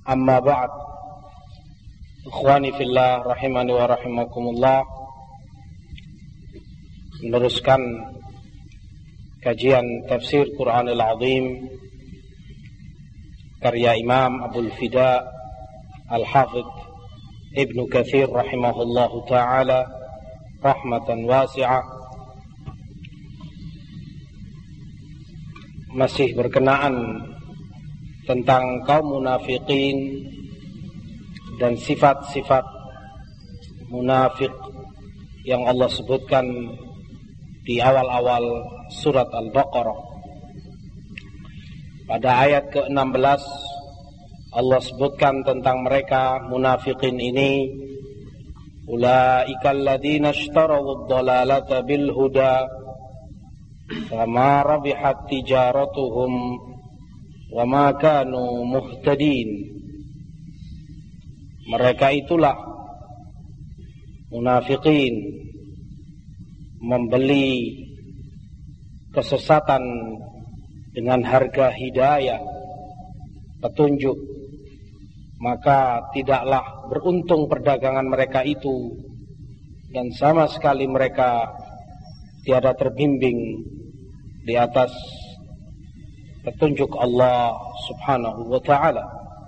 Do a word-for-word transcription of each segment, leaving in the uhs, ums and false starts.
Amma ba'd. Ikhwani fillah rahimani wa rahimakumullah. Meneruskan kajian tafsir Quranul Azim karya Imam Abul Fida Al-Hafidh Ibnu Katsir rahimahullahu ta'ala rahmatan wasi'ah. Masih berkenaan tentang kaum munafikin dan sifat-sifat munafik yang Allah sebutkan di awal-awal surat Al-Baqarah. Pada ayat ke enam belas Allah sebutkan tentang mereka munafikin ini, ulaika alladzina ishtaraw ad-dalalata bil huda fama rabihat tijaratuhum wa ma kanu muhtadin. Mereka itulah munafikin membeli kesesatan dengan harga hidayah, petunjuk, maka tidaklah beruntung perdagangan mereka itu, dan sama sekali mereka tiada terbimbing di atas petunjuk Allah subhanahu wa ta'ala.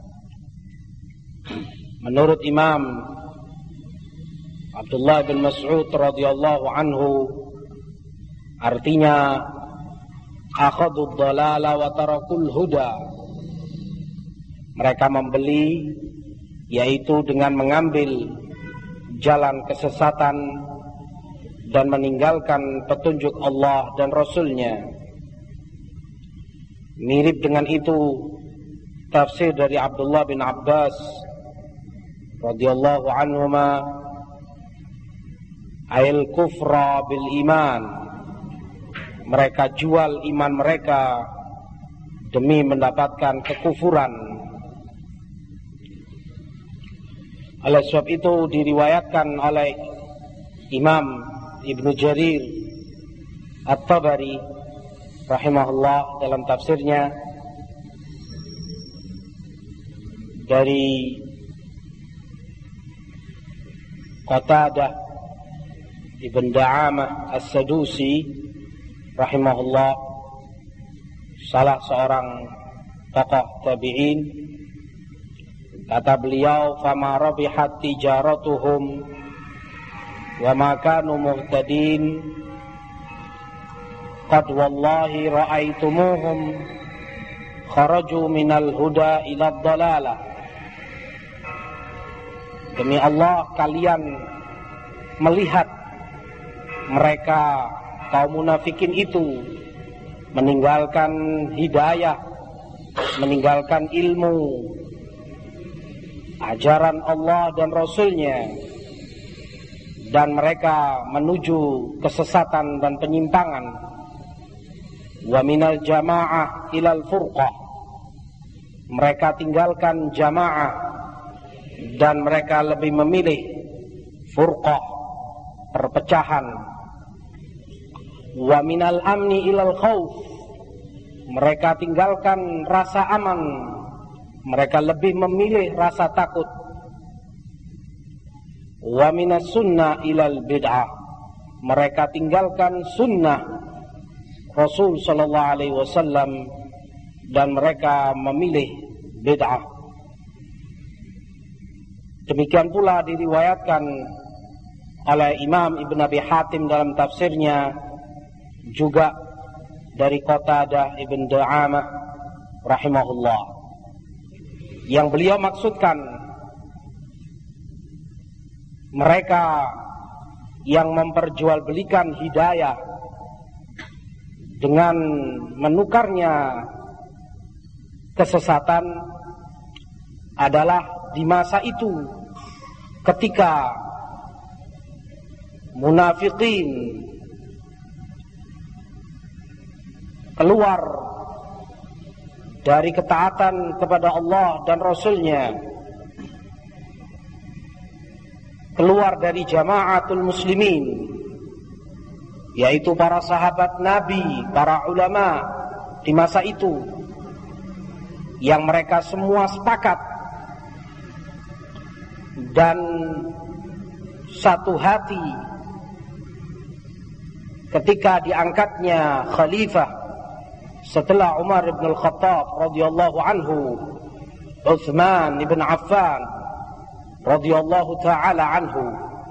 Menurut Imam Abdullah bin Mas'ud radhiyallahu anhu, artinya akhadud dhalala wa tarakul huda. Mereka membeli, yaitu dengan mengambil jalan kesesatan dan meninggalkan petunjuk Allah dan Rasulnya. Mirip dengan itu tafsir dari Abdullah bin Abbas radhiyallahu anhuma, ail kufra bil iman. Mereka jual iman mereka demi mendapatkan kekufuran. Oleh sebab itu diriwayatkan oleh Imam Ibnu Jarir At-Tabari rahimahullah dalam tafsirnya dari Qatadah Ibn Da'amah As-Sadusi rahimahullah, salah seorang tokoh tabi'in, kata beliau, fama rabihat tijaratuhum wa ma kanu muhtadin qad wallahi ra'aitumuhum kharaju minal huda ila dhalalah. Demi Allah, kalian melihat mereka kaum munafikin itu meninggalkan hidayah, meninggalkan ilmu, ajaran Allah dan Rasulnya, dan mereka menuju kesesatan dan penyimpangan. Wa minal jamaah ilal furqah. Mereka tinggalkan jamaah dan mereka lebih memilih furqah, perpecahan. Wa minal amni ilal khauf. Mereka tinggalkan rasa aman, mereka lebih memilih rasa takut. Wa minas sunnah ilal bid'ah. Mereka tinggalkan sunnah Rasul sallallahu alaihi wasallam dan mereka memilih bid'ah. Demikian pula diriwayatkan oleh Imam Ibn Abi Hatim dalam tafsirnya, juga dari Qatadah Ibn Da'amah rahimahullah, yang beliau maksudkan mereka yang memperjualbelikan hidayah dengan menukarnya kesesatan adalah di masa itu ketika munafikin keluar dari ketaatan kepada Allah dan Rasulnya, keluar dari jamaatul muslimin, yaitu para sahabat Nabi, para ulama di masa itu, yang mereka semua sepakat dan satu hati ketika diangkatnya khalifah setelah Umar bin Al-Khattab radhiyallahu anhu, Utsman bin Affan radhiyallahu taala anhu.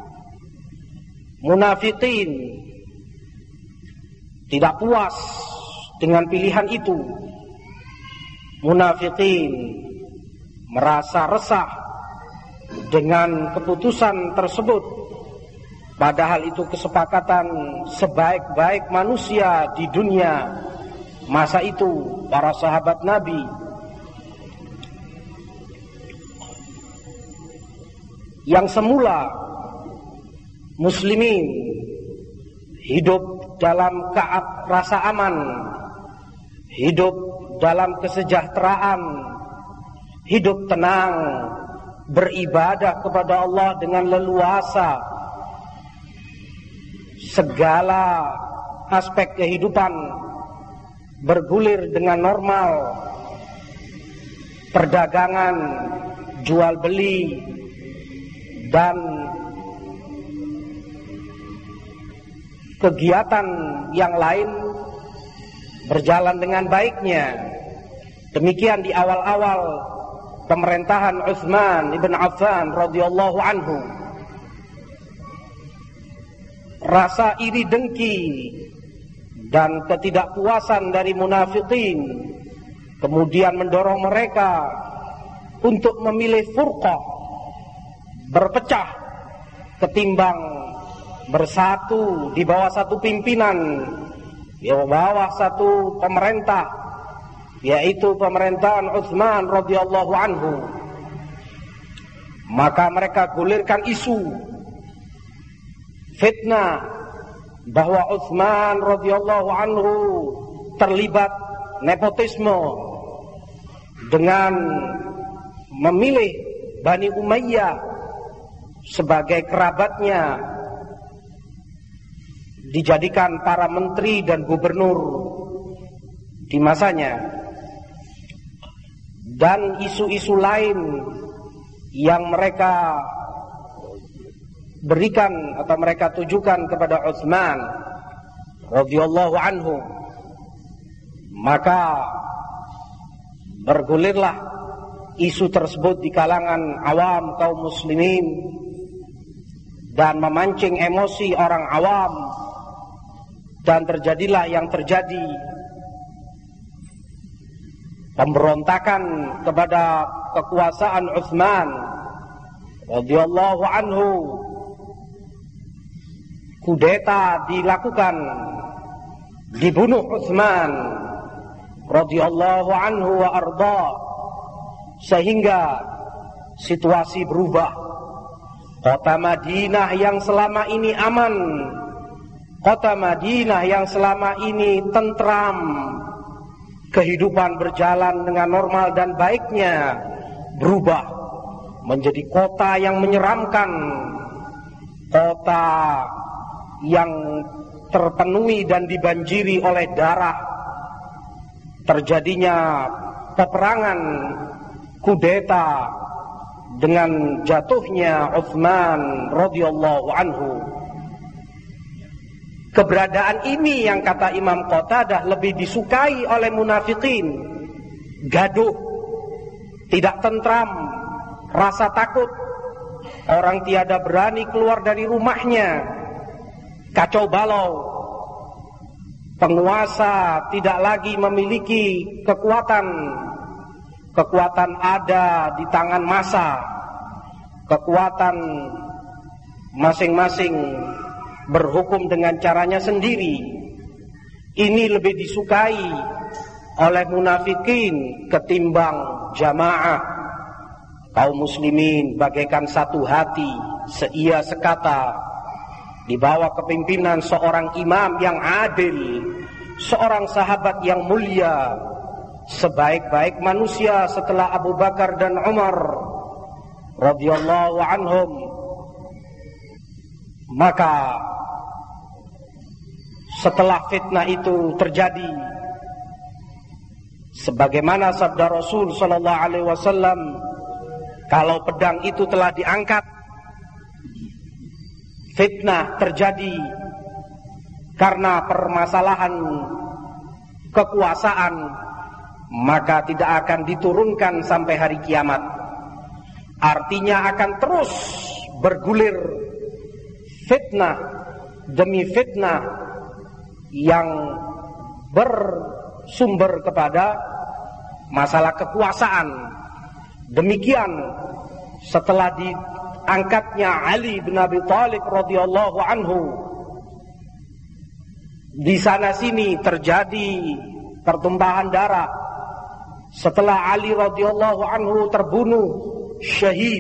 Munafikin tidak puas dengan pilihan itu. Munafikin merasa resah dengan keputusan tersebut, padahal itu kesepakatan sebaik-baik manusia di dunia masa itu, para sahabat Nabi. Yang semula muslimin hidup dalam kead rasa aman, hidup dalam kesejahteraan, hidup tenang, beribadah kepada Allah dengan leluasa. Segala aspek kehidupan bergulir dengan normal. Perdagangan, jual beli, dan kegiatan yang lain berjalan dengan baiknya. Demikian di awal-awal pemerintahan Utsman bin Affan radhiyallahu anhu. Rasa iri dengki dan ketidakpuasan dari munafikin kemudian mendorong mereka untuk memilih furqah, berpecah ketimbang bersatu di bawah satu pimpinan, di bawah satu pemerintah, yaitu pemerintahan Utsman radhiyallahu anhu. Maka mereka gulirkan isu fitnah bahwa Utsman radhiyallahu anhu terlibat nepotisme dengan memilih Bani Umayyah sebagai kerabatnya, dijadikan para menteri dan gubernur di masanya. Dan isu-isu lain yang mereka berikan atau mereka tujukan kepada Utsman radhiyallahu anhu. Maka bergulirlah isu tersebut di kalangan awam kaum muslimin dan memancing emosi orang awam, dan terjadilah yang terjadi, pemberontakan kepada kekuasaan Utsman radhiyallahu anhu. Kudeta dilakukan, dibunuh Utsman radhiyallahu anhu wa arda, sehingga situasi berubah. Kota Madinah yang selama ini aman, kota Madinah yang selama ini tentram, kehidupan berjalan dengan normal dan baiknya, berubah menjadi kota yang menyeramkan, kota yang terpenuhi dan dibanjiri oleh darah, terjadinya peperangan, kudeta dengan jatuhnya Utsman radhiyallahu anhu. Keberadaan ini yang kata Imam Qatadah lebih disukai oleh munafikin. Gaduh, tidak tentram, rasa takut, orang tiada berani keluar dari rumahnya, kacau balau, penguasa tidak lagi memiliki kekuatan. Kekuatan ada di tangan massa, kekuatan masing-masing berhukum dengan caranya sendiri. Ini lebih disukai oleh munafikin ketimbang jamaah. Kaum muslimin bagaikan satu hati, seia sekata, di bawah kepimpinan seorang imam yang adil, seorang sahabat yang mulia, sebaik-baik manusia setelah Abu Bakar dan Umar radhiyallahu anhum. Maka setelah fitnah itu terjadi, sebagaimana sabda Rasul sallallahu alaihi wasallam Kalau pedang itu telah diangkat, fitnah terjadi karena permasalahan kekuasaan, maka tidak akan diturunkan sampai hari kiamat. Artinya akan terus bergulir fitnah demi fitnah yang bersumber kepada masalah kekuasaan. Demikian setelah diangkatnya Ali bin Abi Thalib radhiyallahu anhu, di sana sini terjadi pertumpahan darah. Setelah Ali radhiyallahu anhu terbunuh syahid,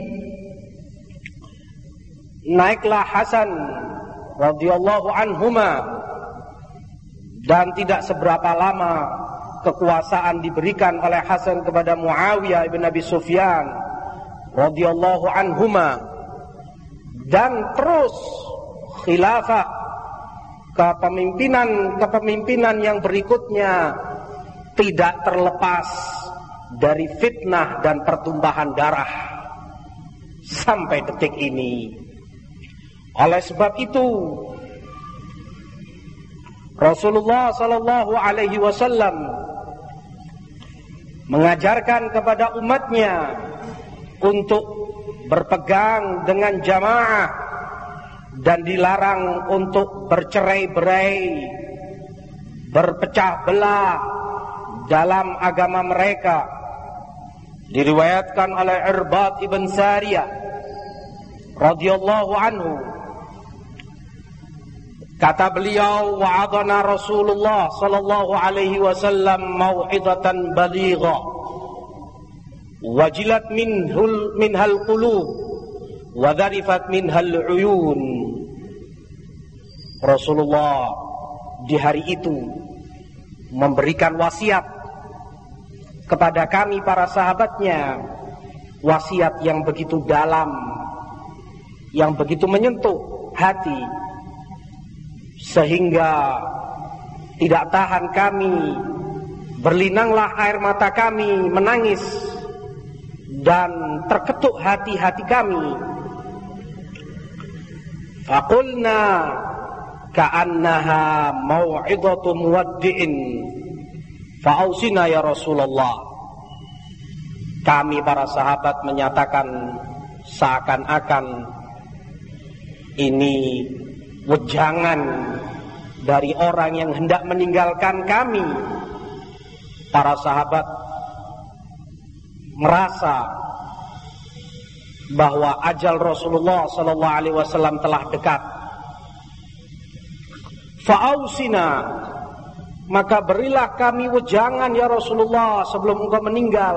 naiklah Hasan radhiyallahu anhuma, dan tidak seberapa lama kekuasaan diberikan oleh Hasan kepada Muawiyah bin Abi Sufyan radhiyallahu anhuma, dan terus khilafah kepemimpinan kepemimpinan yang berikutnya tidak terlepas dari fitnah dan pertumpahan darah sampai detik ini. Oleh sebab itu Rasulullah sallallahu alaihi wasallam mengajarkan kepada umatnya untuk berpegang dengan jamaah dan dilarang untuk bercerai-berai, berpecah belah dalam agama mereka. Diriwayatkan oleh Irbad ibn Sariyah radhiyallahu anhu, kata beliau, wa'adana Rasulullah sallallahu alaihi wasallam mau'izatan baligha wajilat minhul minhal qulub wa dharifat minhal uyun. Rasulullah di hari itu memberikan wasiat kepada kami para sahabatnya, wasiat yang begitu dalam, yang begitu menyentuh hati, sehingga tidak tahan kami, berlinanglah air mata kami menangis, dan terketuk hati-hati kami. Faqulna ka'annaha mau'izatu muwaddi'in fa'ausina ya Rasulullah. Kami para sahabat menyatakan seakan-akan ini wejangan dari orang yang hendak meninggalkan kami. Para sahabat merasa bahwa ajal Rasulullah sallallahu alaihi wasallam telah dekat. Fa'ausina, maka berilah kami wejangan ya Rasulullah sebelum engkau meninggal.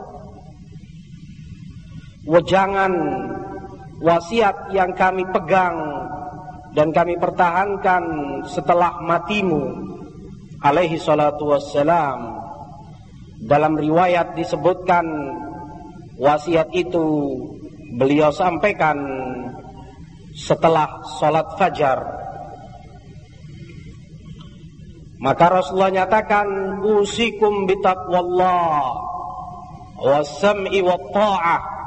Wejangan, wasiat yang kami pegang dan kami pertahankan setelah matimu alaihi salatu wassalam. Dalam riwayat disebutkan wasiat itu beliau sampaikan setelah salat fajar. Maka Rasulullah nyatakan, usikum bitaqwallah wassam'i watta'ah.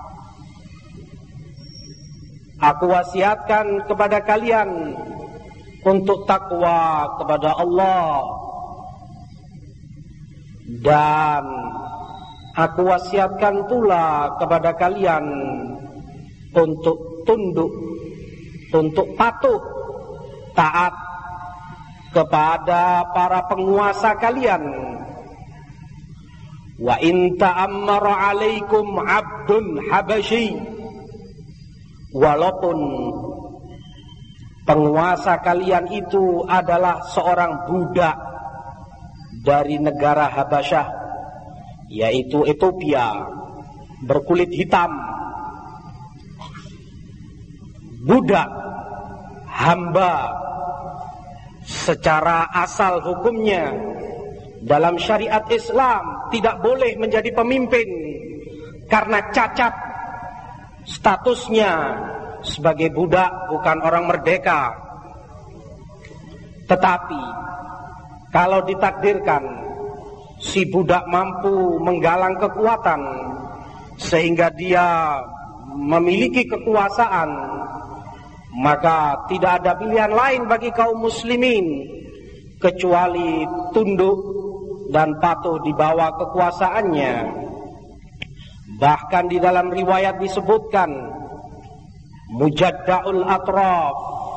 Aku wasiatkan kepada kalian untuk takwa kepada Allah, dan aku wasiatkan pula kepada kalian untuk tunduk, untuk patuh, taat kepada para penguasa kalian. Wa in ta'ammara 'alaikum 'abdun habasyi, walaupun penguasa kalian itu adalah seorang budak dari negara Habasyah, yaitu Ethiopia, berkulit hitam, budak, hamba secara asal hukumnya dalam syariat Islam tidak boleh menjadi pemimpin karena cacat statusnya sebagai budak, bukan orang merdeka. Tetapi kalau ditakdirkan si budak mampu menggalang kekuatan sehingga dia memiliki kekuasaan, maka tidak ada pilihan lain bagi kaum muslimin kecuali tunduk dan patuh di bawah kekuasaannya. Bahkan di dalam riwayat disebutkan mujadda'ul atraf,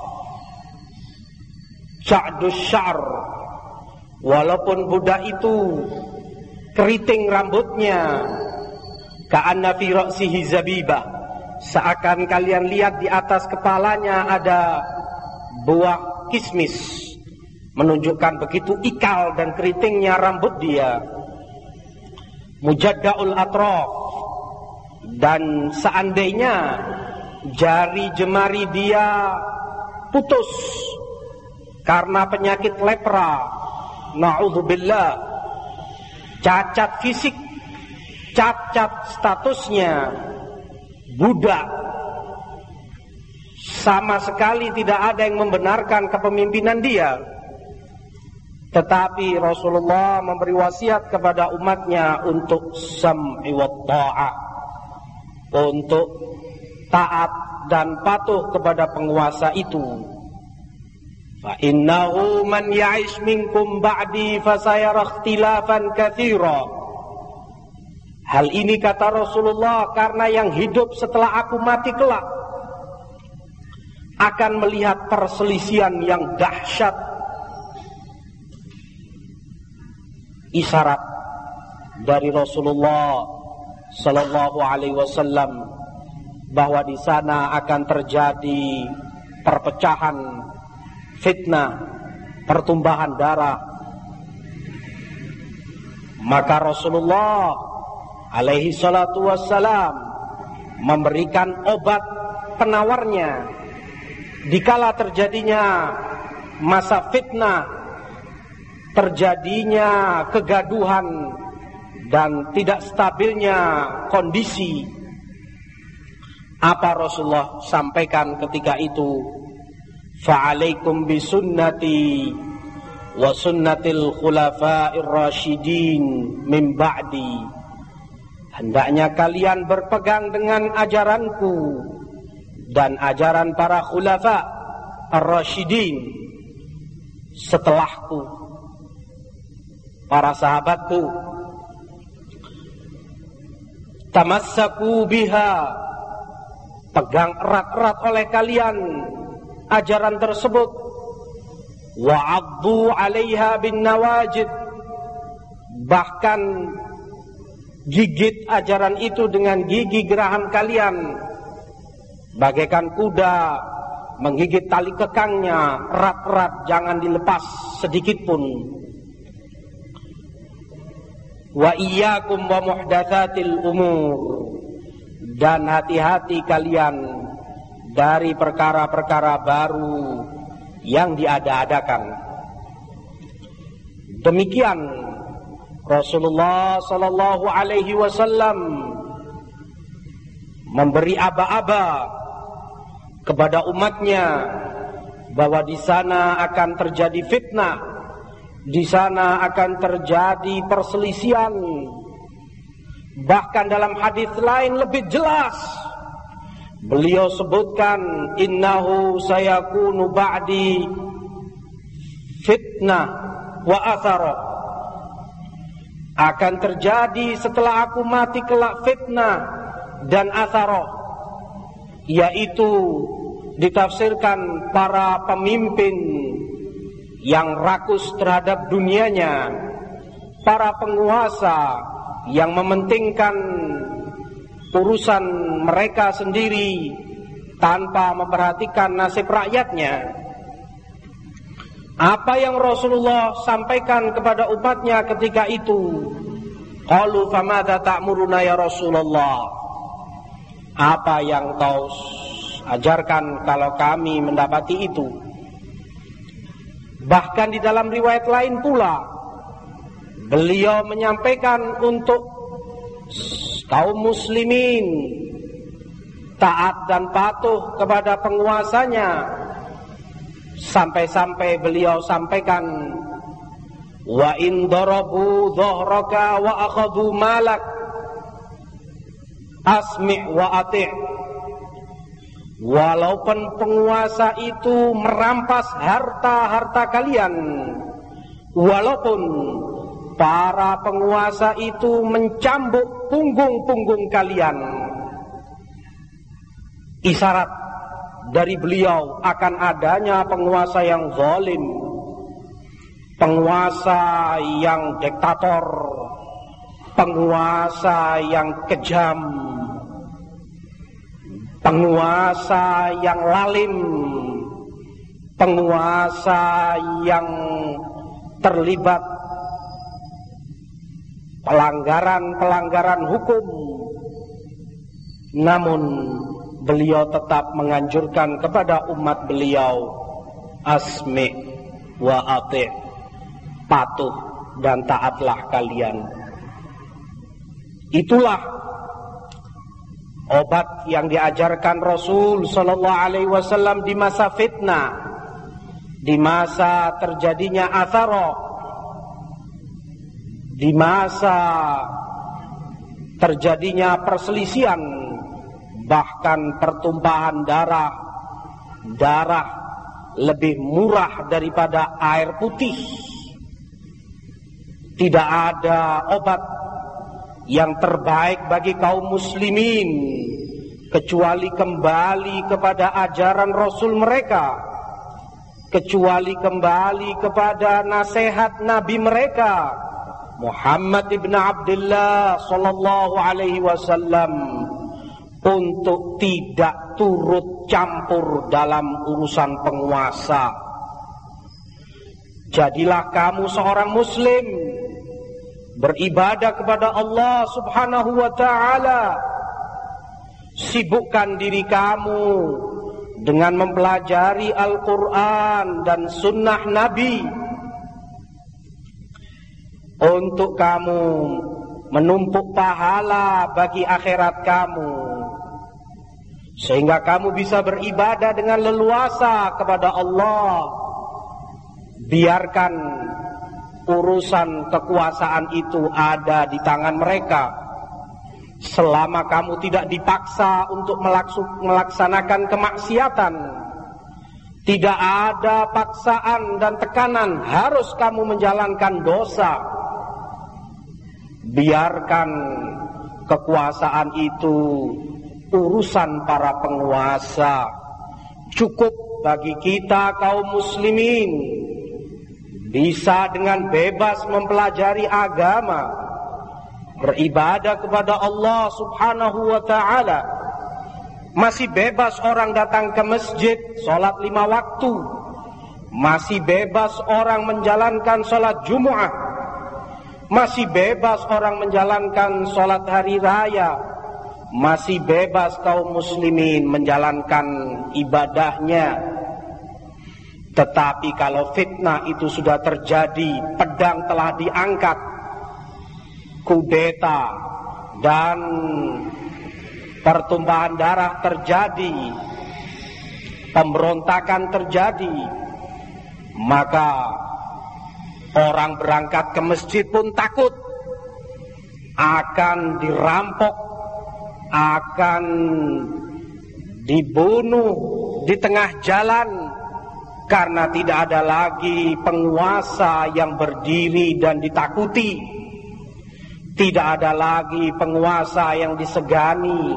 sya'dus syar, walaupun budak itu keriting rambutnya, ka'anna fi ra'sihi zabibah, seakan kalian lihat di atas kepalanya ada buah kismis, menunjukkan begitu ikal dan keritingnya rambut dia. Mujadda'ul atraf, dan seandainya jari jemari dia putus karena penyakit lepra, na'udzubillah, cacat fisik, cacat statusnya, budak, sama sekali tidak ada yang membenarkan kepemimpinan dia. Tetapi Rasulullah memberi wasiat kepada umatnya untuk sam'i wa ta'ah, untuk taat dan patuh kepada penguasa itu. Fa innahu man ya'ish minkum ba'di fasayara ikhtilafan katsira. Hal ini kata Rasulullah, karena yang hidup setelah aku mati kelak akan melihat perselisihan yang dahsyat. Isyarat dari Rasulullah sallallahu alaihi wasallam bahwa di sana akan terjadi perpecahan, fitnah, pertumbahan darah. Maka Rasulullah alaihi salatu wassalam memberikan obat penawarnya dikala terjadinya masa fitnah, terjadinya kegaduhan dan tidak stabilnya kondisi. Apa Rasulullah sampaikan ketika itu? Fa'alaikum bisunnati wa sunnatil khulafa'ir rasyidin min ba'di. Hendaknya kalian berpegang dengan ajaranku dan ajaran para khulafa ar-rasyidin setelahku, para sahabatku. Tamassaku biha, pegang erat-erat oleh kalian ajaran tersebut. Wa'addu 'alaiha bin nawajid, bahkan gigit ajaran itu dengan gigi geraham kalian, bagaikan kuda menggigit tali kekangnya erat-erat, jangan dilepas sedikit pun. Wa iyyakum wa muhdatsatil umur, dan hati-hati kalian dari perkara-perkara baru yang diada-adakan. Demikian Rasulullah sallallahu alaihi wasallam memberi aba-aba kepada umatnya bahwa di sana akan terjadi fitnah, di sana akan terjadi perselisihan. Bahkan dalam hadis lain lebih jelas beliau sebutkan, innahu sayakunu ba'di fitnah wa athara, akan terjadi setelah aku mati kelak fitnah dan athara, yaitu ditafsirkan para pemimpin yang rakus terhadap dunianya, para penguasa yang mementingkan urusan mereka sendiri tanpa memperhatikan nasib rakyatnya. Apa yang Rasulullah sampaikan kepada umatnya ketika itu? Qalu famadza ta'muruna ya Rasulullah? Apa yang kau ajarkan kalau kami mendapati itu? Bahkan di dalam riwayat lain pula beliau menyampaikan untuk kaum muslimin taat dan patuh kepada penguasanya, sampai-sampai beliau sampaikan, wa in darabu dhahraka wa akhadhu malak, asmi' wa ati'. Walaupun penguasa itu merampas harta-harta kalian, walaupun para penguasa itu mencambuk punggung-punggung kalian, isyarat dari beliau akan adanya penguasa yang zalim, penguasa yang diktator, penguasa yang kejam, penguasa yang lalim, penguasa yang terlibat pelanggaran-pelanggaran hukum. Namun beliau tetap menganjurkan kepada umat beliau, asmi' wa ati', patuh dan taatlah kalian. Itulah obat yang diajarkan Rasul sallallahu alaihi wasallam di masa fitnah, di masa terjadinya athara, di masa terjadinya perselisihan, bahkan pertumpahan darah. Darah lebih murah daripada air putih. Tidak ada obat yang terbaik bagi kaum muslimin kecuali kembali kepada ajaran Rasul mereka, kecuali kembali kepada nasihat Nabi mereka Muhammad ibn Abdullah sallallahu alaihi wasallam, untuk tidak turut campur dalam urusan penguasa. Jadilah kamu seorang muslim, beribadah kepada Allah subhanahu wa ta'ala. Sibukkan diri kamu dengan mempelajari Al-Quran dan sunnah Nabi, untuk kamu menumpuk pahala bagi akhirat kamu, sehingga kamu bisa beribadah dengan leluasa kepada Allah. Biarkan urusan kekuasaan itu ada di tangan mereka, selama kamu tidak dipaksa untuk melaksanakan kemaksiatan. Tidak ada paksaan dan tekanan harus kamu menjalankan dosa. Biarkan kekuasaan itu urusan para penguasa. Cukup bagi kita kaum muslimin bisa dengan bebas mempelajari agama, beribadah kepada Allah subhanahu wa ta'ala. Masih bebas orang datang ke masjid, sholat lima waktu. Masih bebas orang menjalankan sholat Jumu'ah. Masih bebas orang menjalankan sholat hari raya. Masih bebas kaum muslimin menjalankan ibadahnya. Tetapi kalau fitnah itu sudah terjadi, pedang telah diangkat, kudeta dan pertumpahan darah terjadi, pemberontakan terjadi, maka orang berangkat ke masjid pun takut akan dirampok, akan dibunuh di tengah jalan, karena tidak ada lagi penguasa yang berdiri dan ditakuti. Tidak ada lagi penguasa yang disegani.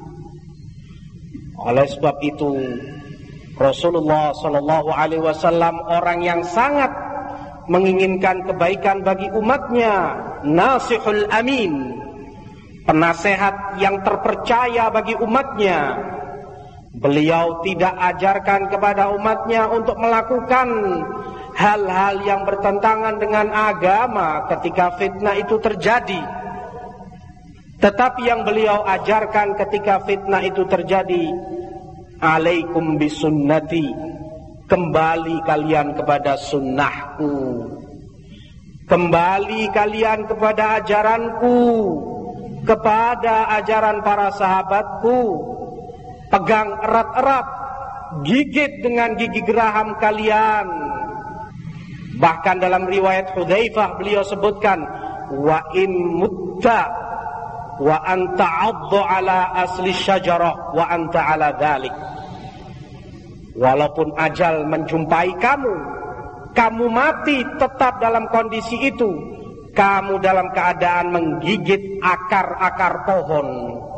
Oleh sebab itu, Rasulullah sallallahu alaihi wasallam orang yang sangat menginginkan kebaikan bagi umatnya, nasihul amin, penasehat yang terpercaya bagi umatnya. Beliau tidak ajarkan kepada umatnya untuk melakukan hal-hal yang bertentangan dengan agama ketika fitnah itu terjadi. Tetapi yang beliau ajarkan ketika fitnah itu terjadi, alaikum bisunnati, kembali kalian kepada sunnahku, kembali kalian kepada ajaranku, kepada ajaran para sahabatku. Pegang erat-erat, gigit dengan gigi geraham kalian. Bahkan dalam riwayat Hudzaifah beliau sebutkan, wa in mutta wa anta 'addu ala asli syajarah wa anta ala dhalik. Walaupun ajal menjumpai kamu, kamu mati tetap dalam kondisi itu. Kamu dalam keadaan menggigit akar-akar pohon.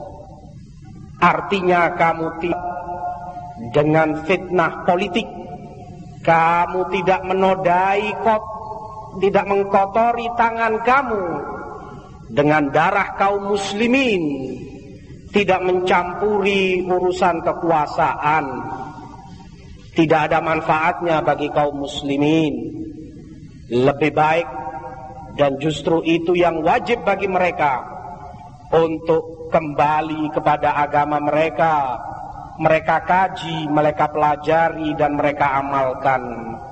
Artinya kamu tidak dengan fitnah politik, kamu tidak menodai, tidak mengkotori tangan kamu dengan darah kaum muslimin, tidak mencampuri urusan kekuasaan. Tidak ada manfaatnya bagi kaum muslimin. Lebih baik, dan justru itu yang wajib bagi mereka, untuk kembali kepada agama mereka. Mereka kaji, mereka pelajari, dan mereka amalkan.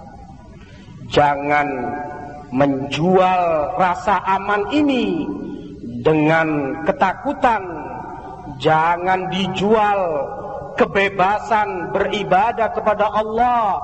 Jangan menjual rasa aman ini dengan ketakutan. Jangan dijual kebebasan beribadah kepada Allah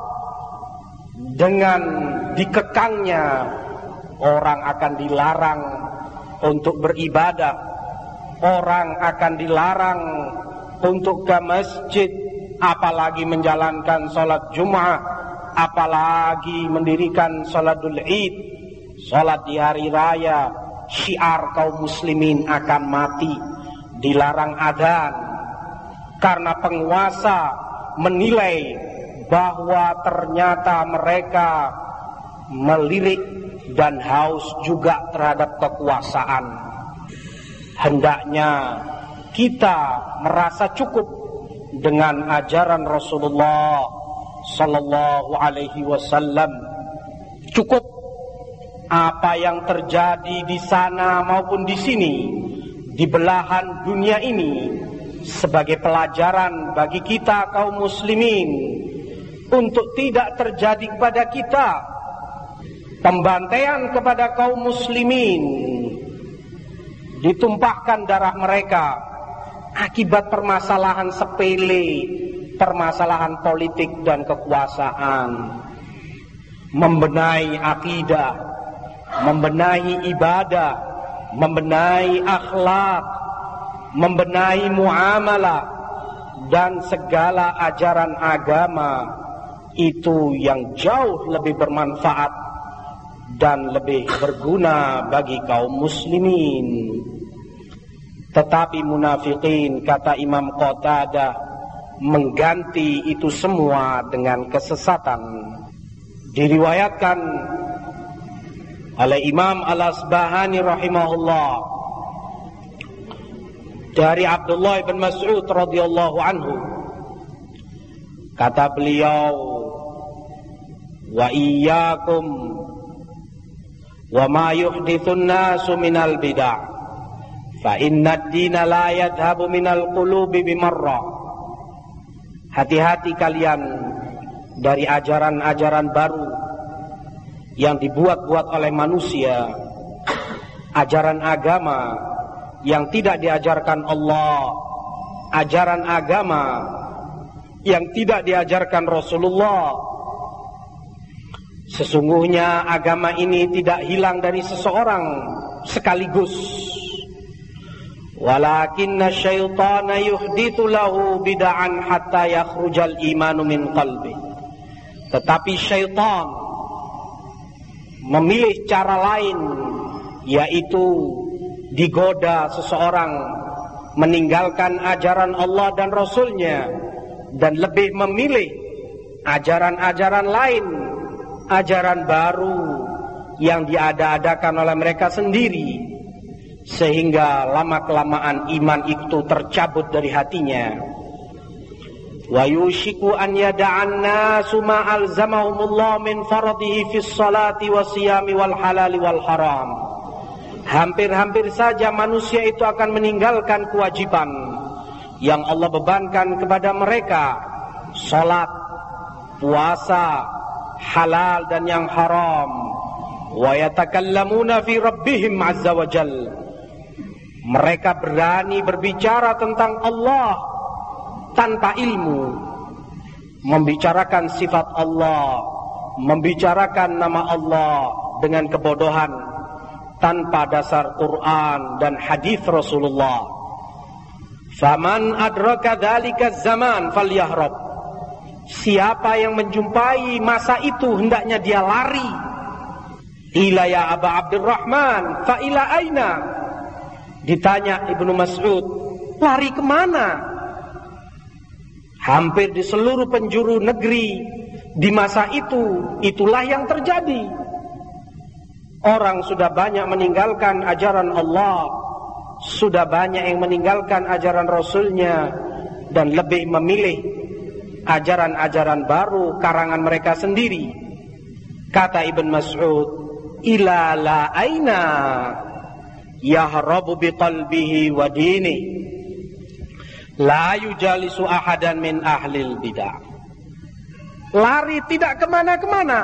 dengan dikekangnya. Orang akan dilarang untuk beribadah, orang akan dilarang untuk ke masjid, apalagi menjalankan sholat Jum'ah, apalagi mendirikan sholatul Id, sholat di hari raya. Syiar kaum muslimin akan mati. Dilarang adzan karena penguasa menilai bahwa ternyata mereka melirik dan haus juga terhadap kekuasaan. Hendaknya kita merasa cukup dengan ajaran Rasulullah sallallahu alaihi wasallam. Cukup apa yang terjadi di sana maupun di sini, di belahan dunia ini, sebagai pelajaran bagi kita kaum muslimin untuk tidak terjadi kepada kita pembantaian kepada kaum muslimin, ditumpahkan darah mereka akibat permasalahan sepele, permasalahan politik dan kekuasaan. Membenahi akidah, membenahi ibadah, membenahi akhlak, membenahi muamalah, dan segala ajaran agama itu yang jauh lebih bermanfaat dan lebih berguna bagi kaum muslimin. Tetapi munafikin, kata Imam Qatadah, mengganti itu semua dengan kesesatan. Diriwayatkan oleh Imam Al-Asbahani rahimahullah dari Abdullah bin Mas'ud radhiyallahu anhu, kata beliau, wa iyyakum wa ma yuhdithun nasu minal bid'ah fa inna ad-dina la yadhhabu minal qulubi bimarrah. Hati-hati kalian dari ajaran-ajaran baru yang dibuat-buat oleh manusia, ajaran agama yang tidak diajarkan Allah, ajaran agama yang tidak diajarkan Rasulullah. Sesungguhnya agama ini tidak hilang dari seseorang sekaligus. Walakinna syaitana yuhdithu lahu bid'an hatta yakhrujal imanu min qalbi. Tetapi syaitan memilih cara lain, yaitu digoda seseorang meninggalkan ajaran Allah dan Rasulnya, dan lebih memilih ajaran-ajaran lain, ajaran baru yang diada-adakan oleh mereka sendiri, sehingga lama-kelamaan iman itu tercabut dari hatinya. Wa yushiku an yada'an nasu ma alzamahumullah min faradihi fis salati wasiyami wal halali wal haram. Hampir-hampir saja manusia itu akan meninggalkan kewajiban yang Allah bebankan kepada mereka, salat, puasa, halal dan yang haram. Wa yatakallamuna fi rabbihim azza wa jal. Mereka berani berbicara tentang Allah tanpa ilmu, membicarakan sifat Allah, membicarakan nama Allah dengan kebodohan, tanpa dasar Quran dan hadis Rasulullah. Faman adraka dzalika zaman falyahrab. Siapa yang menjumpai masa itu hendaknya dia lari. Ila ya Aba Abdurrahman fa ila aina? Ditanya Ibnu Mas'ud, lari kemana? Hampir di seluruh penjuru negeri di masa itu, itulah yang terjadi. Orang sudah banyak meninggalkan ajaran Allah, sudah banyak yang meninggalkan ajaran Rasulnya, dan lebih memilih ajaran-ajaran baru karangan mereka sendiri. Kata Ibn Mas'ud, ila la aina yahrabu biqalbihi wa dini la yujalisu ahadan min ahlil bidah. Lari tidak kemana-kemana,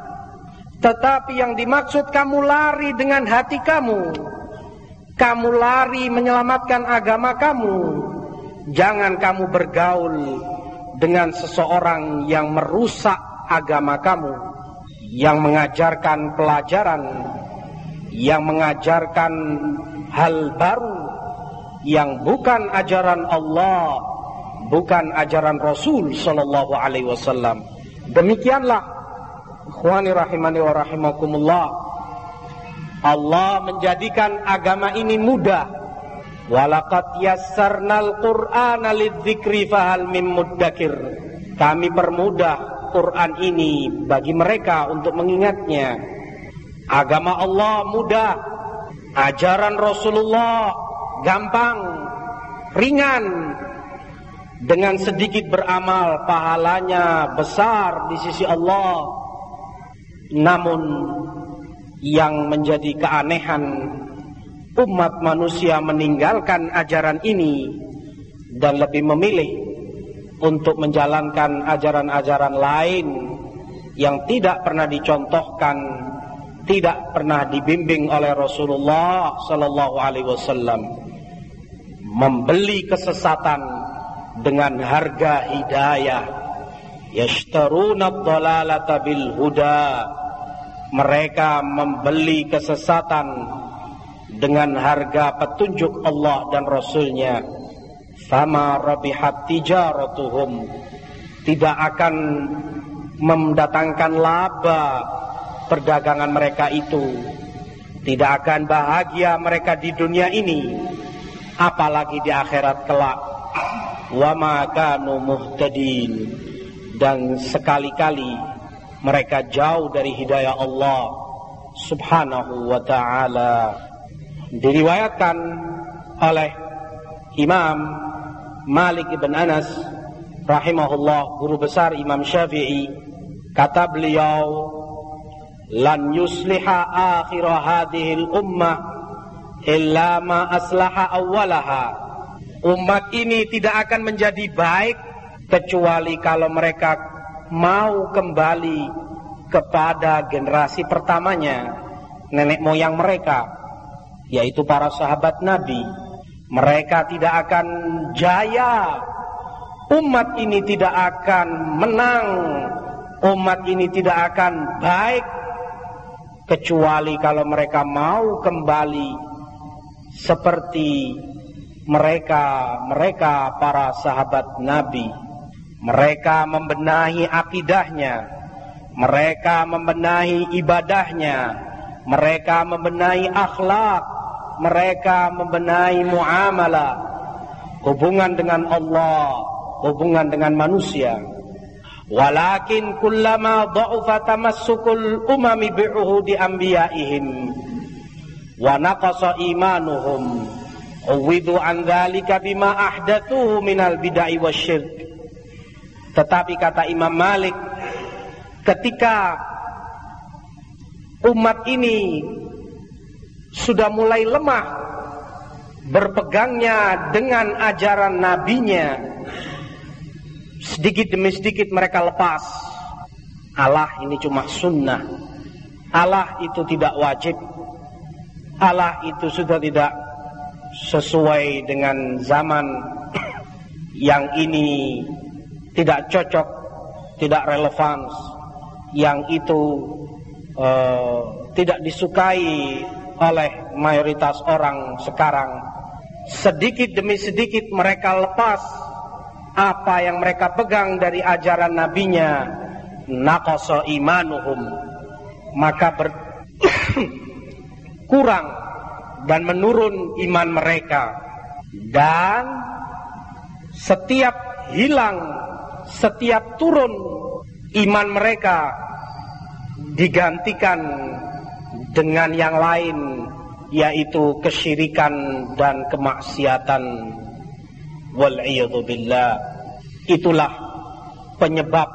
tetapi yang dimaksud kamu lari dengan hati kamu. Kamu lari menyelamatkan agama kamu. Jangan kamu bergaul dengan seseorang yang merusak agama kamu, yang mengajarkan pelajaran, yang mengajarkan hal baru, yang bukan ajaran Allah, bukan ajaran Rasul sallallahu alaihi wasallam. Demikianlah, ikhwani rahimani wa rahimakumullah, Allah menjadikan agama ini mudah. Walaqad yassarnal Qur'ana lidzikri fahal mim muddakir. Kami permudah Quran ini bagi mereka untuk mengingatnya. Agama Allah mudah, ajaran Rasulullah gampang, ringan. Dengan sedikit beramal pahalanya besar di sisi Allah. Namun yang menjadi keanehan, umat manusia meninggalkan ajaran ini dan lebih memilih untuk menjalankan ajaran-ajaran lain yang tidak pernah dicontohkan, tidak pernah dibimbing oleh Rasulullah sallallahu alaihi wasallam. Membeli kesesatan dengan harga hidayah. Yashtaruna ad-dalalata bil huda. Mereka membeli kesesatan dengan harga petunjuk Allah dan Rasulnya. Fama rabihat tijaratuhum. Tidak akan mendatangkan laba perdagangan mereka itu. Tidak akan bahagia mereka di dunia ini, apalagi di akhirat kelak. Wa ma kanu muhtadin. Dan sekali-kali mereka jauh dari hidayah Allah subhanahu wa ta'ala. Diriwayatkan oleh Imam Malik ibn Anas rahimahullah, guru besar Imam Syafi'i, kata beliau, lan yusliha akhira hadhil ummah illa ma aslaha awwalaha. Umat ini tidak akan menjadi baik kecuali kalau mereka mau kembali kepada generasi pertamanya, nenek moyang mereka, yaitu para sahabat Nabi. Mereka tidak akan jaya, umat ini tidak akan menang, umat ini tidak akan baik kecuali kalau mereka mau kembali seperti mereka mereka para sahabat Nabi. Mereka membenahi akidahnya, mereka membenahi ibadahnya, mereka membenahi akhlak, mereka membenahi muamalah, hubungan dengan Allah, hubungan dengan manusia. Walakin kullama dha'ufa tamassukul umami bi'uhudi anbiya'ihim wa naqasa imanuhum uwidhu an dzalika bima ahdatsuhu minal bid'ah wasyirk. Tetapi kata Imam Malik, ketika umat ini sudah mulai lemah berpegangnya dengan ajaran nabinya, sedikit demi sedikit mereka lepas. Allah ini cuma sunnah, Allah itu tidak wajib, Allah itu sudah tidak sesuai dengan zaman yang ini, tidak cocok, tidak relevan, yang itu uh, tidak disukai oleh mayoritas orang sekarang. Sedikit demi sedikit mereka lepas apa yang mereka pegang dari ajaran nabinya. Naqasa imanuhum, maka berkurang dan menurun iman mereka. Dan setiap hilang, setiap turun iman mereka digantikan dengan yang lain, yaitu kesyirikan dan kemaksiatan. Wal'iyadzu billah. Itulah penyebab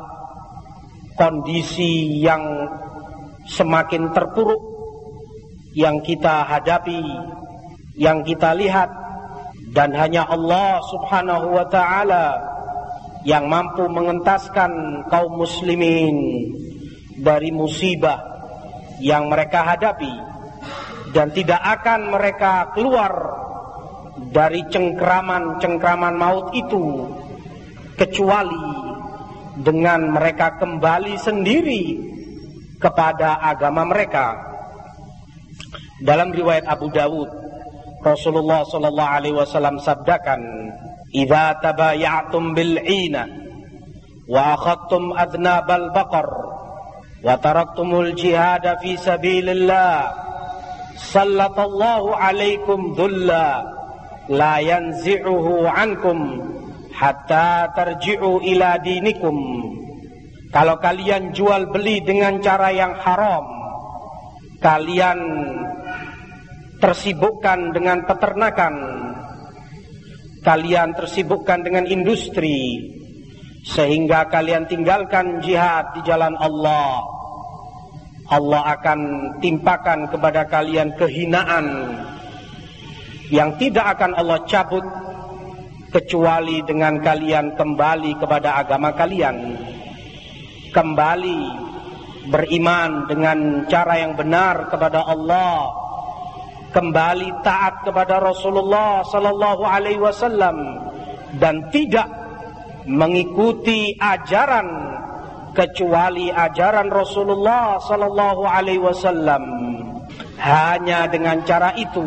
kondisi yang semakin terpuruk yang kita hadapi, yang kita lihat, dan hanya Allah Subhanahu wa ta'ala yang mampu mengentaskan kaum muslimin dari musibah yang mereka hadapi, dan tidak akan mereka keluar dari cengkraman-cengkraman maut itu kecuali dengan mereka kembali sendiri kepada agama mereka. Dalam riwayat Abu Dawud, Rasulullah sallallahu alaihi wasallam sabdakan, "Idza tabaya'tum bil'ina wa akhadtum adnabal baqar wa taraktumul jihada fi sabilillah, sallatallahu alaikum dhulla la yanzi'uhu ankum hatta tarji'u ila dinikum." Kalau kalian jual beli dengan cara yang haram, kalian tersibukkan dengan peternakan, kalian tersibukkan dengan industri, sehingga kalian tinggalkan jihad di jalan Allah, Allah akan timpakan kepada kalian kehinaan yang tidak akan Allah cabut kecuali dengan kalian kembali kepada agama kalian, kembali beriman dengan cara yang benar kepada Allah, kembali taat kepada Rasulullah sallallahu alaihi wasallam, dan tidak mengikuti ajaran kecuali ajaran Rasulullah sallallahu alaihi wasallam. Hanya dengan cara itu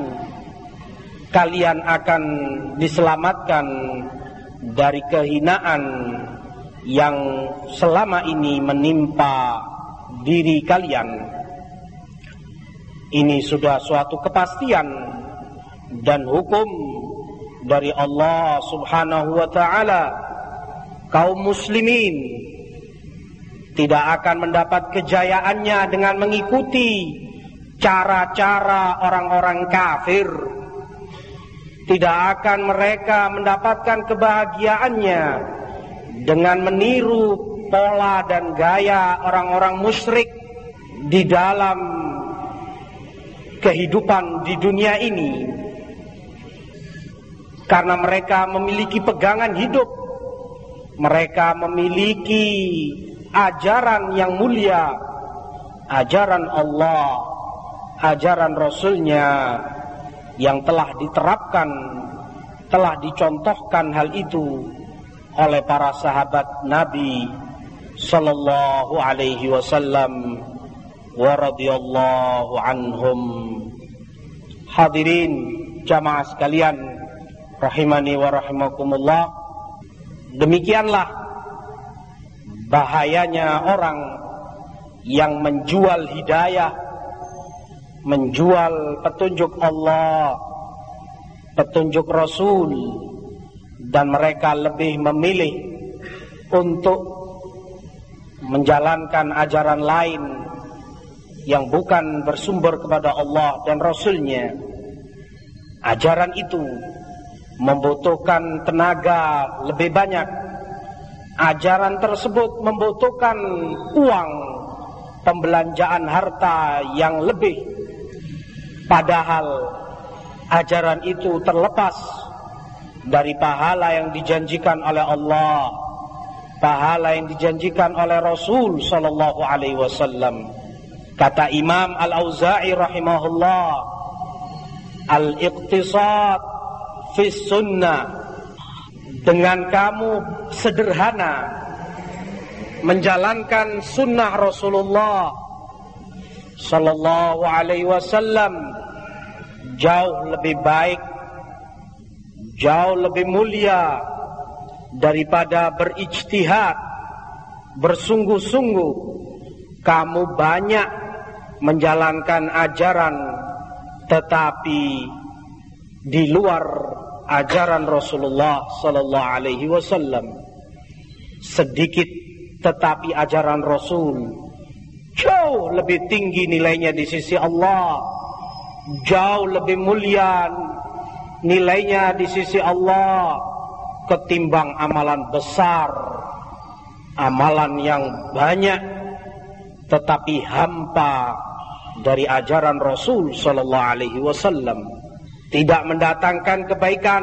kalian akan diselamatkan dari kehinaan yang selama ini menimpa diri kalian. Ini sudah suatu kepastian dan hukum dari Allah Subhanahu wa ta'ala. Kaum muslimin tidak akan mendapat kejayaannya dengan mengikuti cara-cara orang-orang kafir. Tidak akan mereka mendapatkan kebahagiaannya dengan meniru pola dan gaya orang-orang musyrik di dalam kehidupan di dunia ini, karena mereka memiliki pegangan hidup, mereka memiliki ajaran yang mulia, ajaran Allah, ajaran Rasulnya yang telah diterapkan, telah dicontohkan hal itu oleh para sahabat Nabi sallallahu alaihi wasallam wa radhiyallahu anhum. Hadirin jamaah sekalian rahimani wa rahimakumullah, demikianlah bahayanya orang yang menjual hidayah, menjual petunjuk Allah, petunjuk Rasul, dan mereka lebih memilih untuk menjalankan ajaran lain yang bukan bersumber kepada Allah dan Rasulnya. Ajaran itu membutuhkan tenaga lebih banyak. Ajaran tersebut membutuhkan uang, pembelanjaan harta yang lebih. Padahal ajaran itu terlepas dari pahala yang dijanjikan oleh Allah, pahala yang dijanjikan oleh Rasul sallallahu alaihi wasallam. Kata Imam Al-Auza'i rahimahullah, al-iqtisad fi sunnah, dengan kamu sederhana menjalankan sunnah Rasulullah sallallahu alaihi wasallam, jauh lebih baik, jauh lebih mulia daripada berijtihad, bersungguh-sungguh kamu banyak menjalankan ajaran tetapi di luar ajaran Rasulullah sallallahu alaihi wasallam. Sedikit tetapi ajaran Rasul jauh lebih tinggi nilainya di sisi Allah, jauh lebih mulia nilainya di sisi Allah ketimbang amalan besar, amalan yang banyak tetapi hampa dari ajaran Rasul sallallahu alaihi wasallam, tidak mendatangkan kebaikan,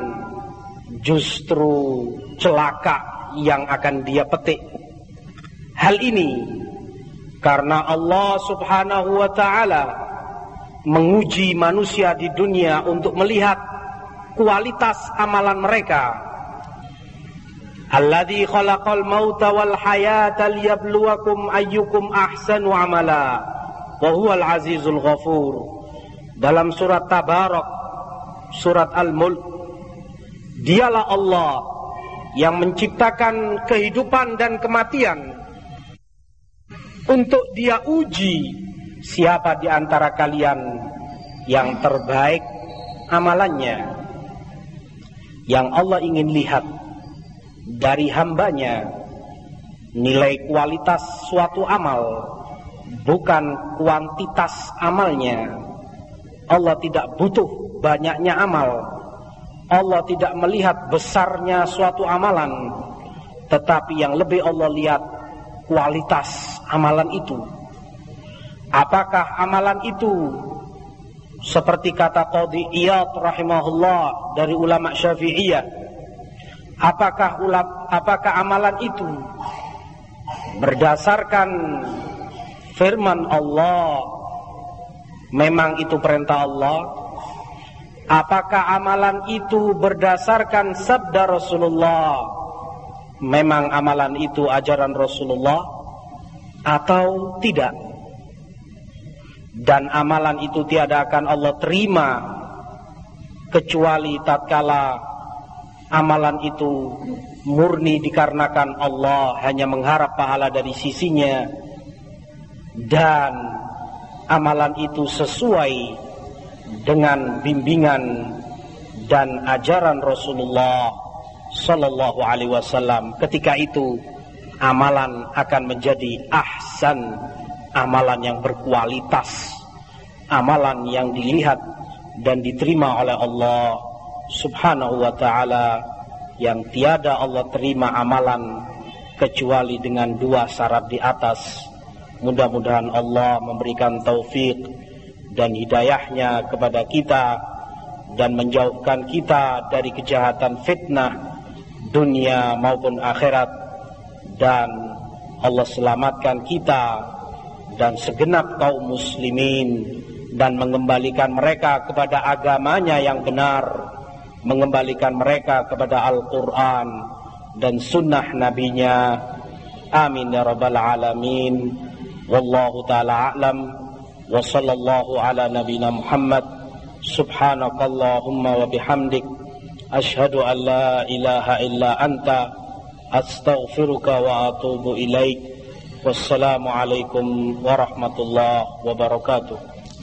justru celaka yang akan dia petik. Hal ini karena Allah Subhanahu wa ta'ala menguji manusia di dunia untuk melihat kualitas amalan mereka. Alladzi khalaqal mauta wal hayata liyabluwakum ayyukum ahsanu amala wa huwal azizul ghafur. Dalam surat Tabarak, surat Al-Mulk, dialah Allah yang menciptakan kehidupan dan kematian untuk dia uji siapa di antara kalian yang terbaik amalannya. Yang Allah ingin lihat dari hambanya nilai kualitas suatu amal, bukan kuantitas amalnya. Allah tidak butuh banyaknya amal, Allah tidak melihat besarnya suatu amalan, tetapi yang lebih Allah lihat kualitas amalan itu. Apakah amalan itu seperti kata Qadhi Iyad rahimahullah dari ulama Syafi'iyah, apakah ulam, apakah amalan itu berdasarkan firman Allah, memang itu perintah Allah? Apakah amalan itu berdasarkan sabda Rasulullah, memang amalan itu ajaran Rasulullah, atau tidak? Dan amalan itu tiada akan Allah terima kecuali tatkala amalan itu murni dikarenakan Allah hanya mengharap pahala dari sisinya, dan amalan itu sesuai dengan bimbingan dan ajaran Rasulullah sallallahu alaihi wasallam. Ketika itu amalan akan menjadi ahsan, amalan yang berkualitas, amalan yang dilihat dan diterima oleh Allah Subhanahu wa ta'ala, yang tiada Allah terima amalan kecuali dengan dua syarat di atas. Mudah-mudahan Allah memberikan taufik dan hidayahnya kepada kita dan menjauhkan kita dari kejahatan fitnah dunia maupun akhirat, dan Allah selamatkan kita dan segenap kaum muslimin dan mengembalikan mereka kepada agamanya yang benar, mengembalikan mereka kepada Al-Quran dan sunnah nabinya. Amin ya rabbal alamin. Wallahu ta'ala a'lam. Wa sallallahu ala nabina Muhammad. Subhanakallahumma wa bihamdik, ashhadu an la ilaha illa anta, astaghfiruka wa atubu ilaik. Wassalamu alaikum warahmatullahi wabarakatuh.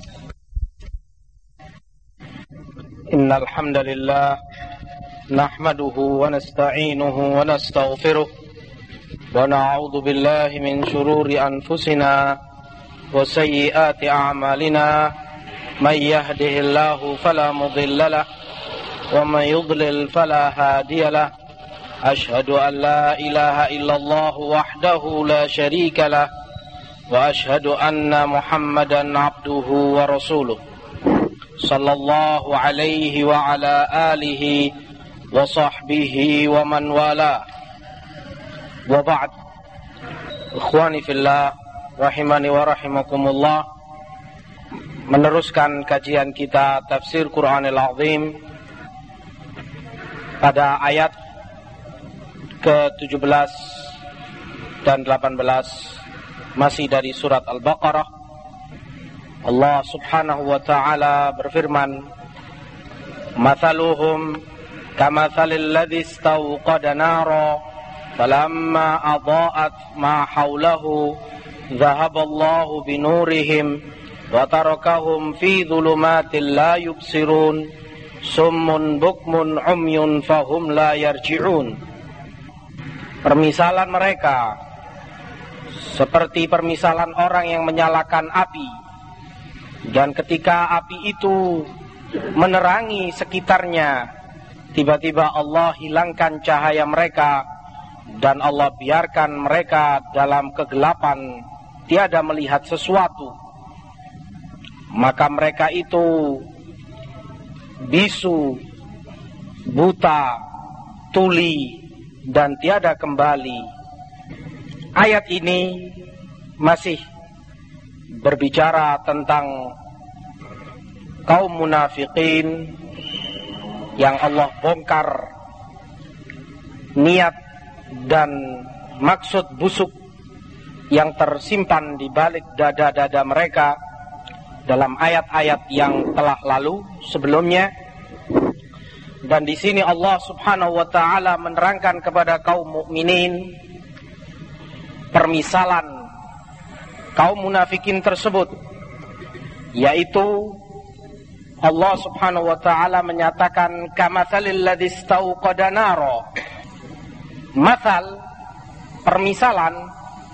Innal hamdalillah nahmaduhu wa nasta'inuhu wa nastaghfiruh wa na'udzu billahi min shururi anfusina wa sayyiati a'malina. Man yahdihillahu fala mudilla lahu wa man yudlil fala hadiya lahu. Ashhadu an la ilaha illallah wahdahu la syarika lah wa ashhadu anna Muhammadan abduhu wa rasuluh sallallahu alaihi wa ala alihi wa sahbihi wa man wala. Wa ba'd. Ikhwani fillah rahimani wa rahimakumullah. Meneruskan kajian kita tafsir Quranil Azim pada ayat ke tujuh belas dan delapan belas, masih dari surat Al-Baqarah. Allah Subhanahu wa ta'ala berfirman, "Mathaluhum kamathalil ladzi istawqada nara falamma adha'at ma hawlahu dhahaballahu binurihim wa tarakahum fi dhulumatin la yubsirun summun bukmun umyun fahum la yarji'un." Permisalan mereka seperti permisalan orang yang menyalakan api, dan ketika api itu menerangi sekitarnya, tiba-tiba Allah hilangkan cahaya mereka dan Allah biarkan mereka dalam kegelapan, tiada melihat sesuatu. Maka mereka itu bisu, buta, tuli, dan tiada kembali. Ayat ini masih berbicara tentang kaum munafikin yang Allah bongkar niat dan maksud busuk yang tersimpan di balik dada-dada mereka dalam ayat-ayat yang telah lalu sebelumnya. Dan di sini Allah Subhanahu wa ta'ala menerangkan kepada kaum mukminin permisalan kaum munafikin tersebut, yaitu Allah Subhanahu wa ta'ala menyatakan kamatsalil ladzi istawqada nara. Matsal, permisalan,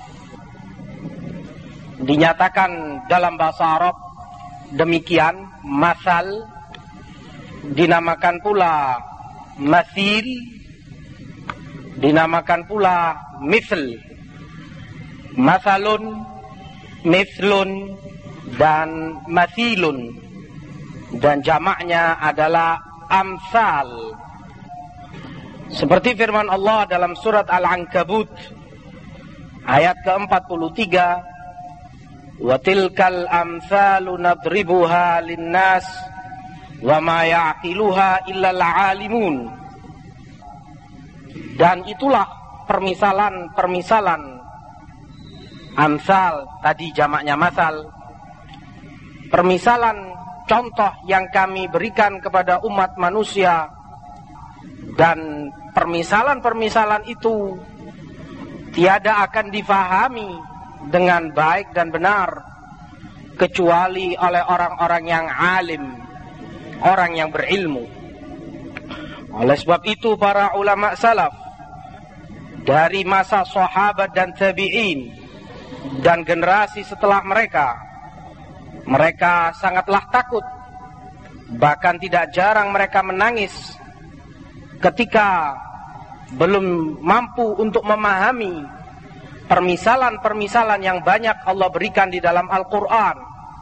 dinyatakan dalam bahasa Arab demikian. Matsal dinamakan pula mathil, dinamakan pula mithl. Mathalun, mithlun, dan mathilun, dan jamaknya adalah amsal. Seperti firman Allah dalam surat Al-Ankabut ayat ke empat puluh tiga, "Wa tilkal amsalu nadribuha linnas wa ma ya'qiluha illa al-alimun." Dan itulah permisalan-permisalan amsal, tadi jamaknya masal, permisalan contoh yang kami berikan kepada umat manusia, dan permisalan-permisalan itu tiada akan difahami dengan baik dan benar kecuali oleh orang-orang yang alim, orang yang berilmu. Oleh sebab itu para ulama salaf dari masa sahabat dan tabi'in dan generasi setelah mereka, mereka sangatlah takut, bahkan tidak jarang mereka menangis ketika belum mampu untuk memahami permisalan-permisalan yang banyak Allah berikan di dalam Al-Quran.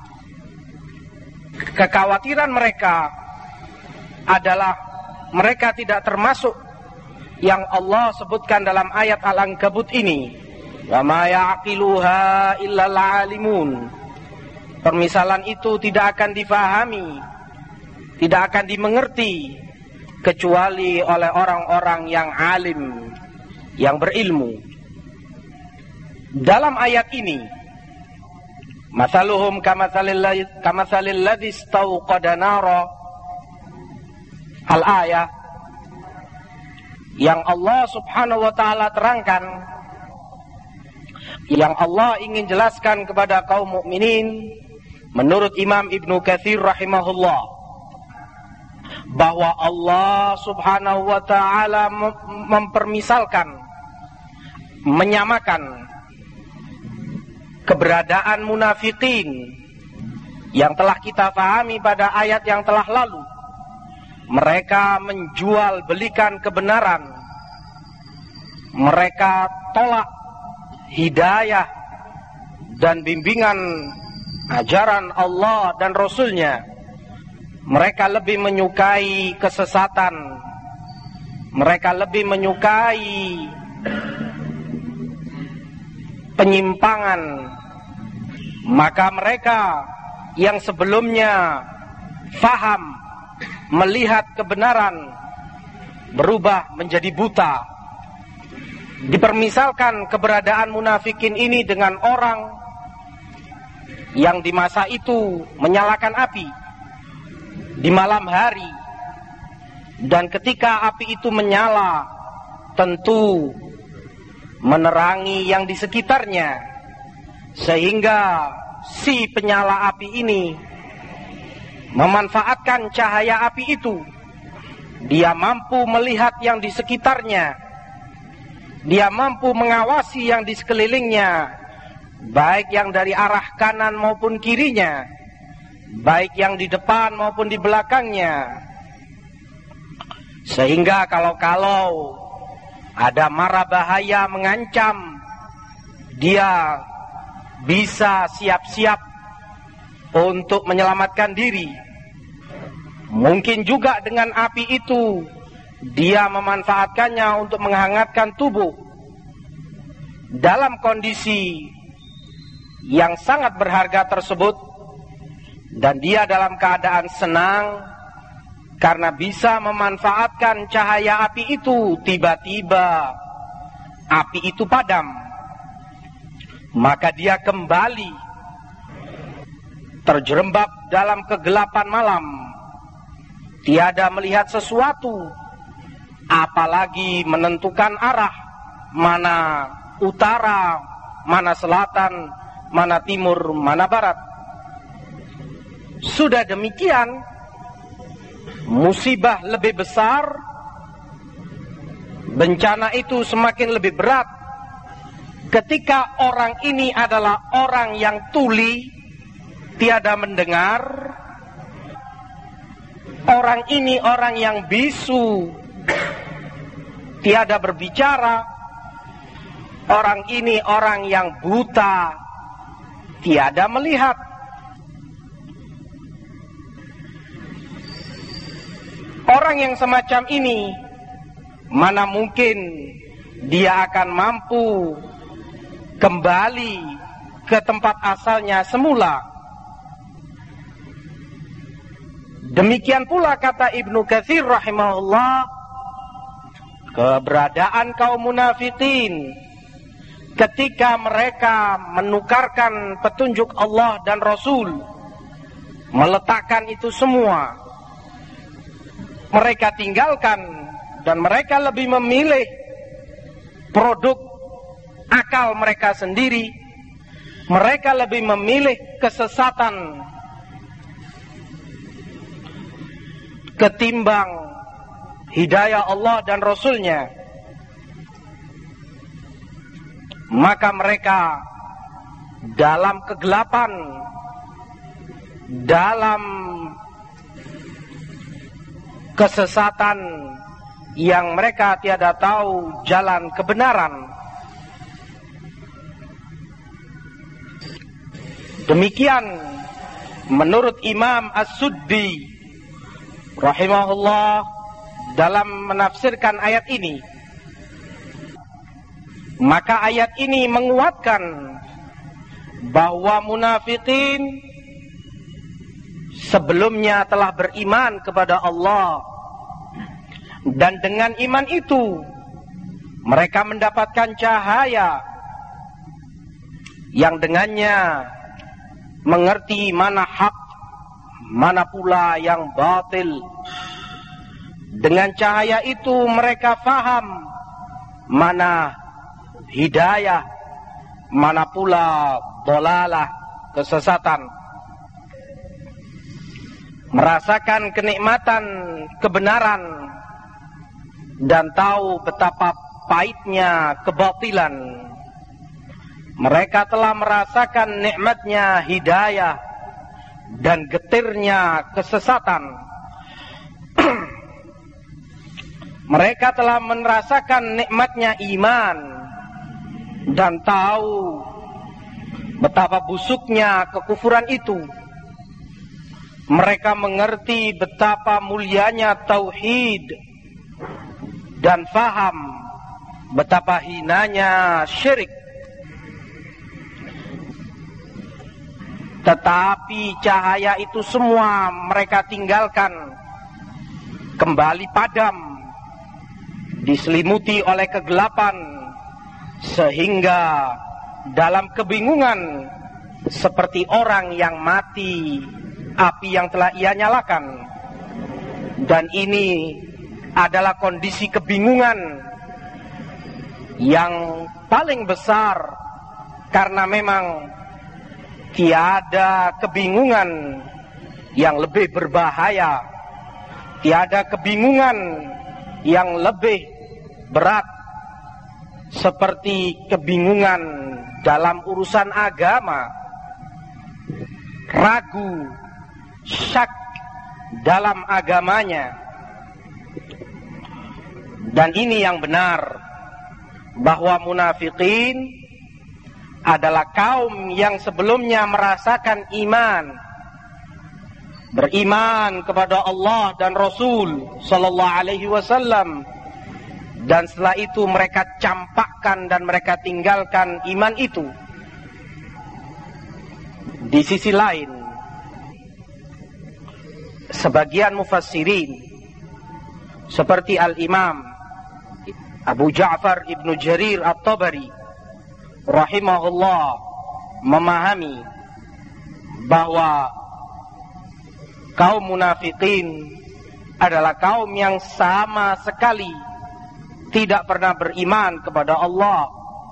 Kekhawatiran mereka adalah mereka tidak termasuk yang Allah sebutkan dalam ayat Al-Ankabut ini, "Wa ma ya'qiluha illa al-alimun." Permisalan itu tidak akan difahami, tidak akan dimengerti kecuali oleh orang-orang yang alim, yang berilmu. Dalam ayat ini, "Mathaluhum kamatsalil ladzi istawqada nara," al-ayah yang Allah Subhanahu wa ta'ala terangkan, yang Allah ingin jelaskan kepada kaum mukminin, menurut Imam Ibnu Katsir rahimahullah, bahwa Allah Subhanahu wa ta'ala mempermisalkan, menyamakan keberadaan munafikin yang telah kita pahami pada ayat yang telah lalu. Mereka menjual belikan kebenaran, mereka tolak hidayah dan bimbingan ajaran Allah dan Rasulnya. Mereka lebih menyukai kesesatan, mereka lebih menyukai penyimpangan. Maka mereka yang sebelumnya faham, melihat kebenaran, berubah menjadi buta. Dipermisalkan keberadaan munafikin ini dengan orang yang di masa itu menyalakan api di malam hari, dan ketika api itu menyala tentu menerangi yang di sekitarnya, sehingga si penyala api ini memanfaatkan cahaya api itu. Dia mampu melihat yang di sekitarnya, dia mampu mengawasi yang di sekelilingnya, baik yang dari arah kanan maupun kirinya, baik yang di depan maupun di belakangnya. Sehingga kalau-kalau ada mara bahaya mengancam, dia bisa siap-siap untuk menyelamatkan diri. Mungkin juga dengan api itu dia memanfaatkannya untuk menghangatkan tubuh dalam kondisi yang sangat berharga tersebut, dan dia dalam keadaan senang karena bisa memanfaatkan cahaya api itu. Tiba-tiba api itu padam, maka dia kembali terjerembab dalam kegelapan malam, tiada melihat sesuatu, apalagi menentukan arah, mana utara, mana selatan, mana timur, mana barat. Sudah demikian, musibah lebih besar, bencana itu semakin lebih berat ketika orang ini adalah orang yang tuli, tiada mendengar. Orang ini orang yang bisu, tiada berbicara. Orang ini orang yang buta, tiada melihat. Orang yang semacam ini, mana mungkin dia akan mampu kembali ke tempat asalnya semula. Demikian pula kata Ibnu Katsir rahimahullah, keberadaan kaum munafikin ketika mereka menukarkan petunjuk Allah dan Rasul, meletakkan itu semua, mereka tinggalkan, dan mereka lebih memilih produk akal mereka sendiri. Mereka lebih memilih kesesatan ketimbang hidayah Allah dan Rasulnya. Maka mereka dalam kegelapan, dalam kesesatan yang mereka tiada tahu jalan kebenaran. Demikian menurut Imam As-Suddi rahimahullah dalam menafsirkan ayat ini. Maka ayat ini menguatkan bahwa munafikin sebelumnya telah beriman kepada Allah, dan dengan iman itu mereka mendapatkan cahaya yang dengannya mengerti mana hak, mana pula yang batil. Dengan cahaya itu mereka faham mana hidayah, mana pula dolalah, kesesatan. Merasakan kenikmatan kebenaran dan tahu betapa pahitnya kebatilan. Mereka telah merasakan nikmatnya hidayah dan getirnya kesesatan. Mereka telah merasakan nikmatnya iman dan tahu betapa busuknya kekufuran itu. Mereka mengerti betapa mulianya tauhid dan faham betapa hinanya syirik. Tetapi cahaya itu semua mereka tinggalkan, kembali padam, diselimuti oleh kegelapan, sehingga dalam kebingungan seperti orang yang mati api yang telah ia nyalakan. Dan ini adalah kondisi kebingungan yang paling besar, karena memang tiada kebingungan yang lebih berbahaya, tiada kebingungan yang lebih berat seperti kebingungan dalam urusan agama, ragu, syak dalam agamanya. Dan ini yang benar, bahwa munafikin adalah kaum yang sebelumnya merasakan iman, beriman kepada Allah dan Rasul sallallahu alaihi wasallam, dan setelah itu mereka campakkan dan mereka tinggalkan iman itu. Di sisi lain, sebagian mufassirin seperti Al-Imam Abu Ja'far Ibnu Jarir At-Tabari rahimahullah memahami bahwa kaum munafikin adalah kaum yang sama sekali tidak pernah beriman kepada Allah.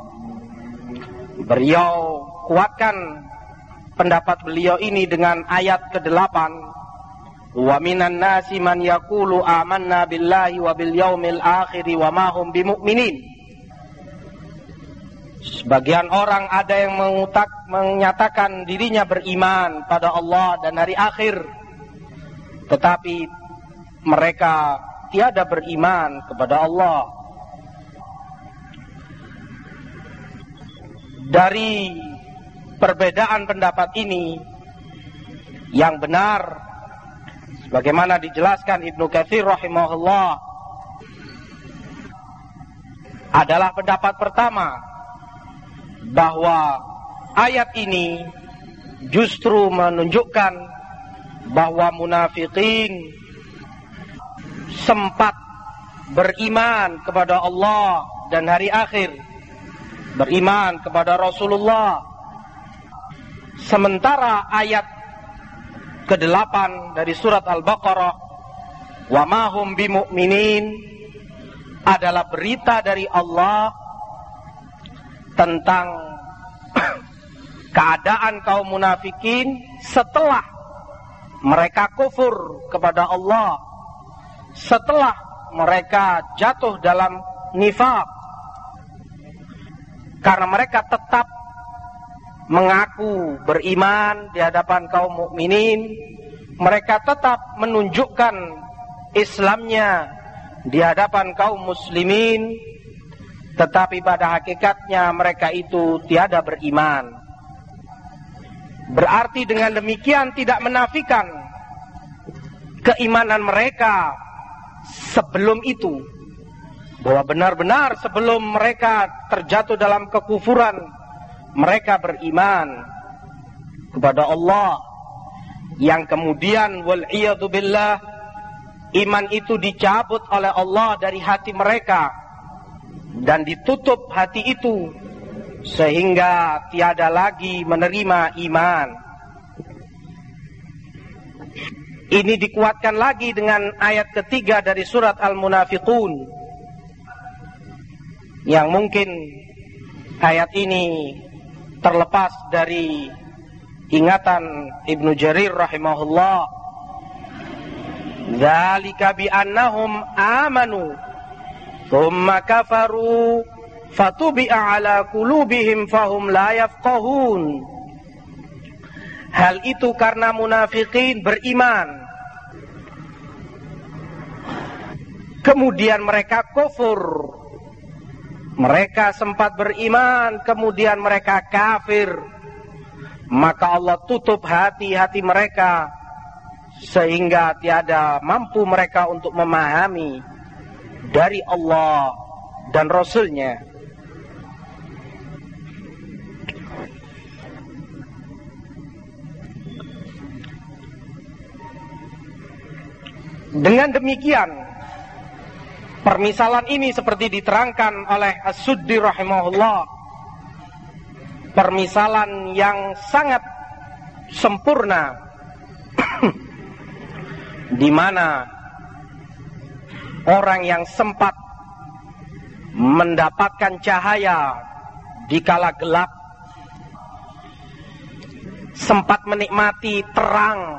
Beliau kuatkan pendapat beliau ini dengan ayat kedelapan, wa minan nasi man yaqulu amanna billahi wa bil yaumil akhir wa ma hum bimumin. Sebagian orang ada yang mengutak, menyatakan dirinya beriman pada Allah dan hari akhir, tetapi mereka tiada beriman kepada Allah. Dari perbedaan pendapat ini, yang benar sebagaimana dijelaskan Ibnu Katsir rahimahullah adalah pendapat pertama, bahwa ayat ini justru menunjukkan bahwa munafikin sempat beriman kepada Allah dan hari akhir, beriman kepada Rasulullah. Sementara ayat kedelapan dari surat Al-Baqarah, wa ma hum bimu'minin, adalah berita dari Allah tentang keadaan kaum munafikin setelah mereka kufur kepada Allah, setelah mereka jatuh dalam nifaq, karena mereka tetap mengaku beriman di hadapan kaum mukminin, mereka tetap menunjukkan Islamnya di hadapan kaum muslimin, tetapi pada hakikatnya mereka itu tiada beriman. Berarti dengan demikian tidak menafikan keimanan mereka sebelum itu, bahwa benar-benar sebelum mereka terjatuh dalam kekufuran, mereka beriman kepada Allah, yang kemudian wal'iyadu billah, iman itu dicabut oleh Allah dari hati mereka dan ditutup hati itu sehingga tiada lagi menerima iman. Ini dikuatkan lagi dengan ayat ketiga dari surat Al-Munafiqun, yang mungkin ayat ini terlepas dari ingatan Ibnu Jarir rahimahullah. Dzalika bi annahum amanu thumma kafaru fatubi'a ala qulubihim fahum la yafqahun. Hal itu karena munafikin beriman, kemudian mereka kufur. Mereka sempat beriman, kemudian mereka kafir. Maka Allah tutup hati-hati mereka sehingga tiada mampu mereka untuk memahami dari Allah dan Rasul-Nya. Dengan demikian, permisalan ini seperti diterangkan oleh As-Suddi rahimahullah, permisalan yang sangat sempurna di mana orang yang sempat mendapatkan cahaya di kala gelap, sempat menikmati terang,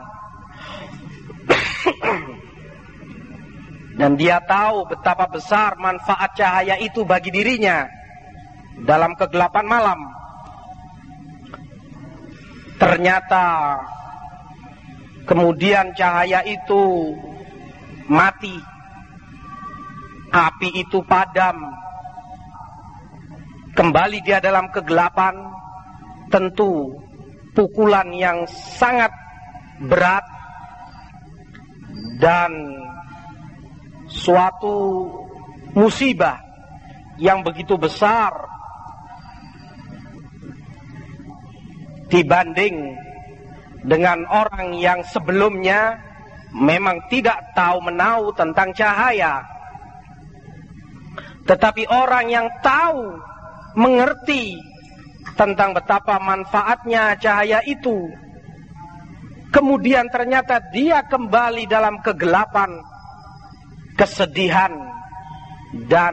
dan dia tahu betapa besar manfaat cahaya itu bagi dirinya dalam kegelapan malam. Ternyata kemudian cahaya itu mati, api itu padam, kembali dia dalam kegelapan. Tentu pukulan yang sangat berat dan suatu musibah yang begitu besar dibanding dengan orang yang sebelumnya memang tidak tahu menahu tentang cahaya. Tetapi orang yang tahu, mengerti tentang betapa manfaatnya cahaya itu, kemudian ternyata dia kembali dalam kegelapan, kesedihan, dan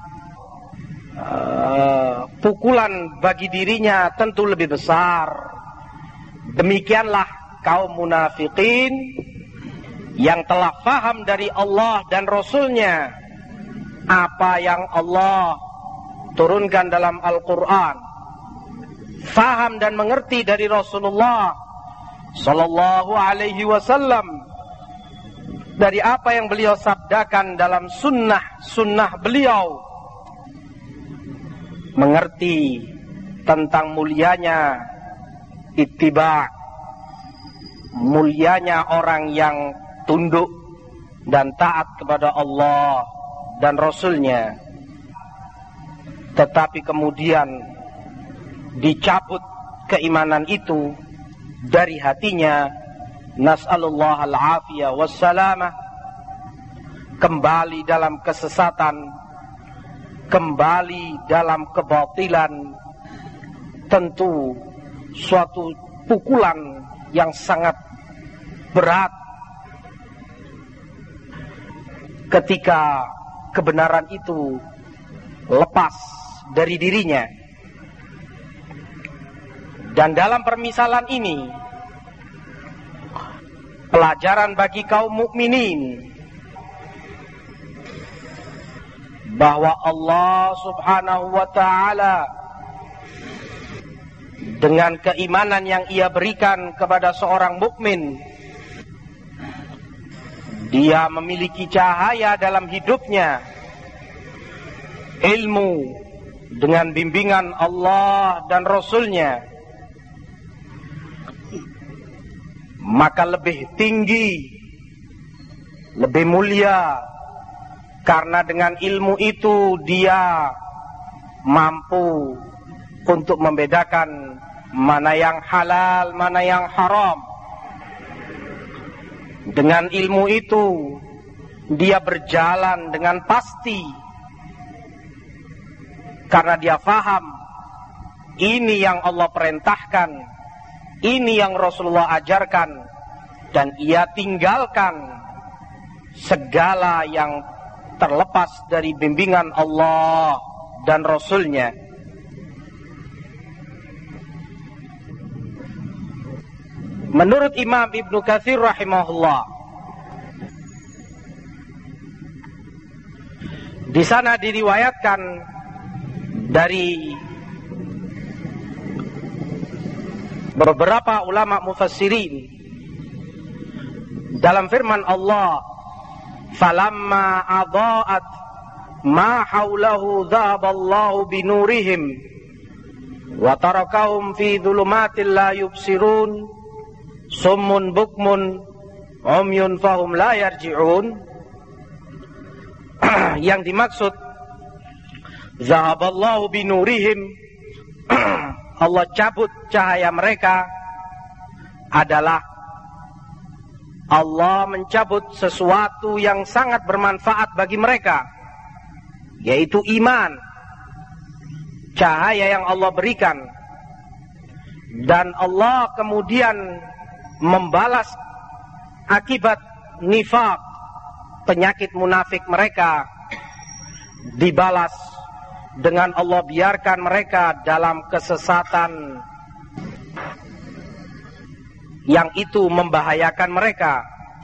uh, pukulan bagi dirinya tentu lebih besar. Demikianlah kaum munafikin yang telah faham dari Allah dan Rasulnya apa yang Allah turunkan dalam Al-Quran, faham dan mengerti dari Rasulullah Sallallahu Alaihi Wasallam, dari apa yang beliau sabdakan dalam sunnah-sunnah beliau, mengerti tentang mulianya ittiba', mulianya orang yang tunduk dan taat kepada Allah dan Rasulnya, tetapi kemudian dicabut keimanan itu dari hatinya, nas'alullah al-afiyah wassalamah, kembali dalam kesesatan, kembali dalam kebatilan. Tentu suatu pukulan yang sangat berat ketika kebenaran itu lepas dari dirinya. Dan dalam permisalan ini, pelajaran bagi kaum mukminin bahwa Allah Subhanahu wa ta'ala dengan keimanan yang Ia berikan kepada seorang mukmin, dia memiliki cahaya dalam hidupnya, ilmu dengan bimbingan Allah dan Rasulnya, maka lebih tinggi, lebih mulia, karena dengan ilmu itu dia mampu untuk membedakan mana yang halal, mana yang haram. Dengan ilmu itu dia berjalan dengan pasti, karena dia faham ini yang Allah perintahkan, ini yang Rasulullah ajarkan, dan ia tinggalkan segala yang terlepas dari bimbingan Allah dan Rasulnya. Menurut Imam Ibnu Katsir rahimahullah, di sana diriwayatkan dari beberapa ulama mufassirin dalam firman Allah, falamma adaat ma haulahu dhahaballahu binurihim wa tarakahum fi dhulumatil la yubsirun summun bukmun umyun fahum la yarji'un. Yang dimaksud zahaballahu binurihim, Allah cabut cahaya mereka, adalah Allah mencabut sesuatu yang sangat bermanfaat bagi mereka, yaitu iman. Cahaya yang Allah berikan Dan Allah kemudian membalas akibat nifaq, penyakit munafik mereka, dibalas dengan Allah biarkan mereka dalam kesesatan yang itu membahayakan mereka.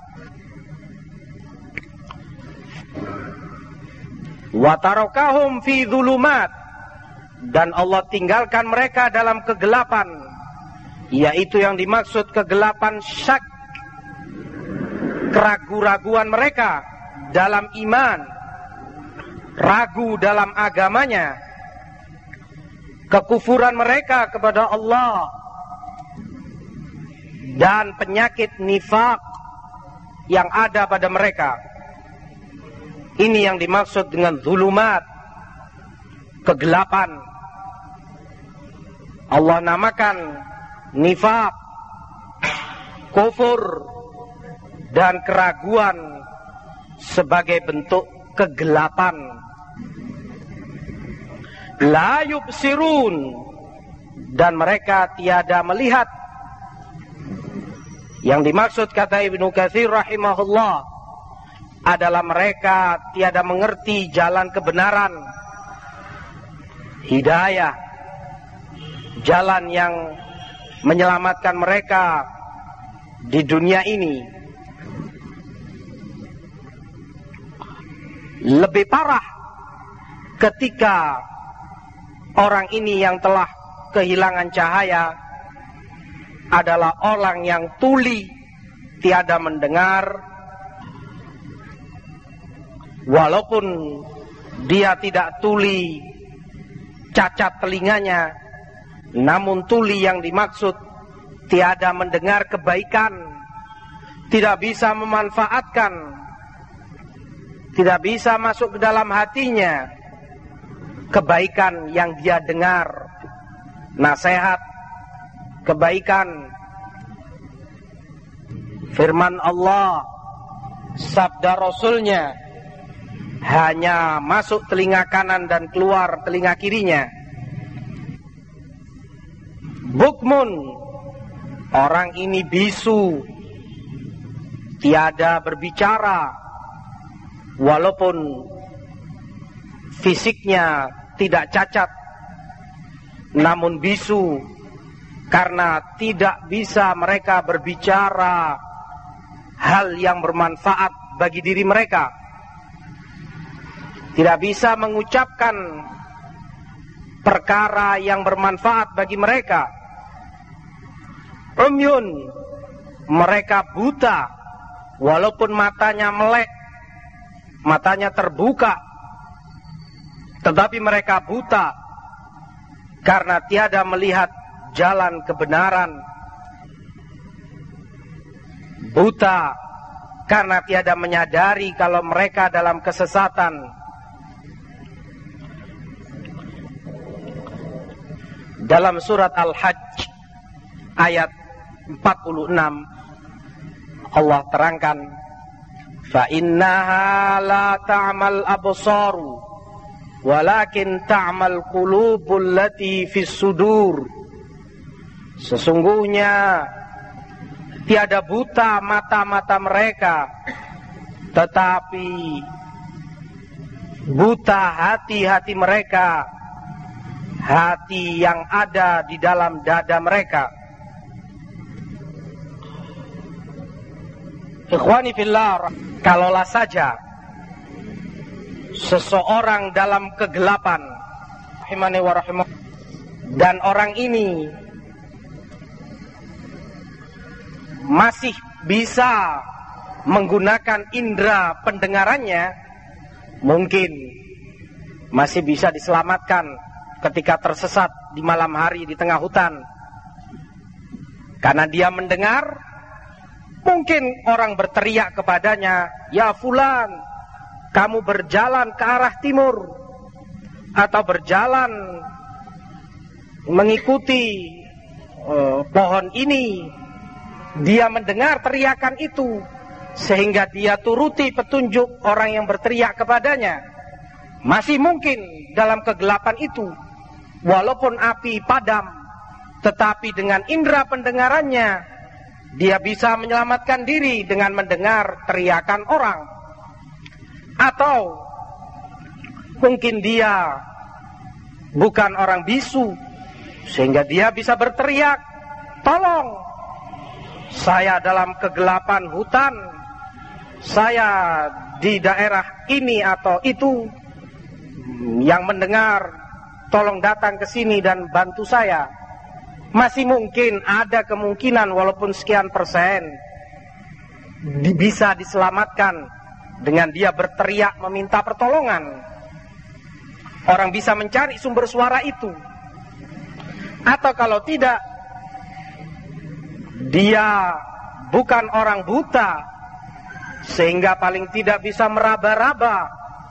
Wa tarakahum fi dzulumat, dan Allah tinggalkan mereka dalam kegelapan, yaitu yang dimaksud kegelapan syak, keraguan-raguan mereka dalam iman, ragu dalam agamanya, kekufuran mereka kepada Allah, dan penyakit nifaq yang ada pada mereka. Ini yang dimaksud dengan zulumat, kegelapan. Allah namakan nifaq, kufur, dan keraguan sebagai bentuk kegelapan. La yubsirun, dan mereka tiada melihat. Yang dimaksud, kata Ibnu Katsir rahimahullah, adalah mereka tiada mengerti jalan kebenaran, hidayah, jalan yang menyelamatkan mereka di dunia ini. Lebih parah ketika orang ini yang telah kehilangan cahaya adalah orang yang tuli, tiada mendengar. Walaupun dia tidak tuli, cacat telinganya, namun tuli yang dimaksud tiada mendengar kebaikan, tidak bisa memanfaatkan, tidak bisa masuk ke dalam hatinya kebaikan yang dia dengar, nasihat, kebaikan, firman Allah, sabda Rasulnya, hanya masuk telinga kanan dan keluar telinga kirinya. Bukmun, orang ini bisu, tiada berbicara, walaupun fisiknya tidak cacat, namun bisu karena tidak bisa mereka berbicara hal yang bermanfaat bagi diri mereka. Tidak bisa mengucapkan perkara yang bermanfaat bagi mereka. Umyun, mereka buta, walaupun matanya melek, matanya terbuka, tetapi mereka buta karena tiada melihat jalan kebenaran. Buta karena tiada menyadari kalau mereka dalam kesesatan. Dalam surat Al-Hajj ayat empat puluh enam Allah terangkan, fa innaha la ta'mal absaru walakin ta'mal qulubul lati fis sudur. Sesungguhnya tiada buta mata-mata mereka, tetapi buta hati-hati mereka, hati yang ada di dalam dada mereka. Ikhwani fillah, kalaulah saja seseorang dalam kegelapan, rahimani wa rahimah, dan orang ini masih bisa menggunakan indera pendengarannya, mungkin masih bisa diselamatkan ketika tersesat di malam hari di tengah hutan. Karena dia mendengar, mungkin orang berteriak kepadanya, ya fulan, kamu berjalan ke arah timur, atau berjalan mengikuti uh, pohon ini. Dia mendengar teriakan itu, sehingga dia turuti petunjuk orang yang berteriak kepadanya. Masih mungkin dalam kegelapan itu, walaupun api padam, tetapi dengan indera pendengarannya dia bisa menyelamatkan diri dengan mendengar teriakan orang. Atau mungkin dia bukan orang bisu, sehingga dia bisa berteriak, tolong, saya dalam kegelapan hutan, saya di daerah ini atau itu, yang mendengar tolong datang ke sini dan bantu saya. Masih mungkin ada kemungkinan walaupun sekian persen bisa diselamatkan dengan dia berteriak meminta pertolongan. Orang bisa mencari sumber suara itu. Atau kalau tidak, dia bukan orang buta, sehingga paling tidak bisa meraba-raba.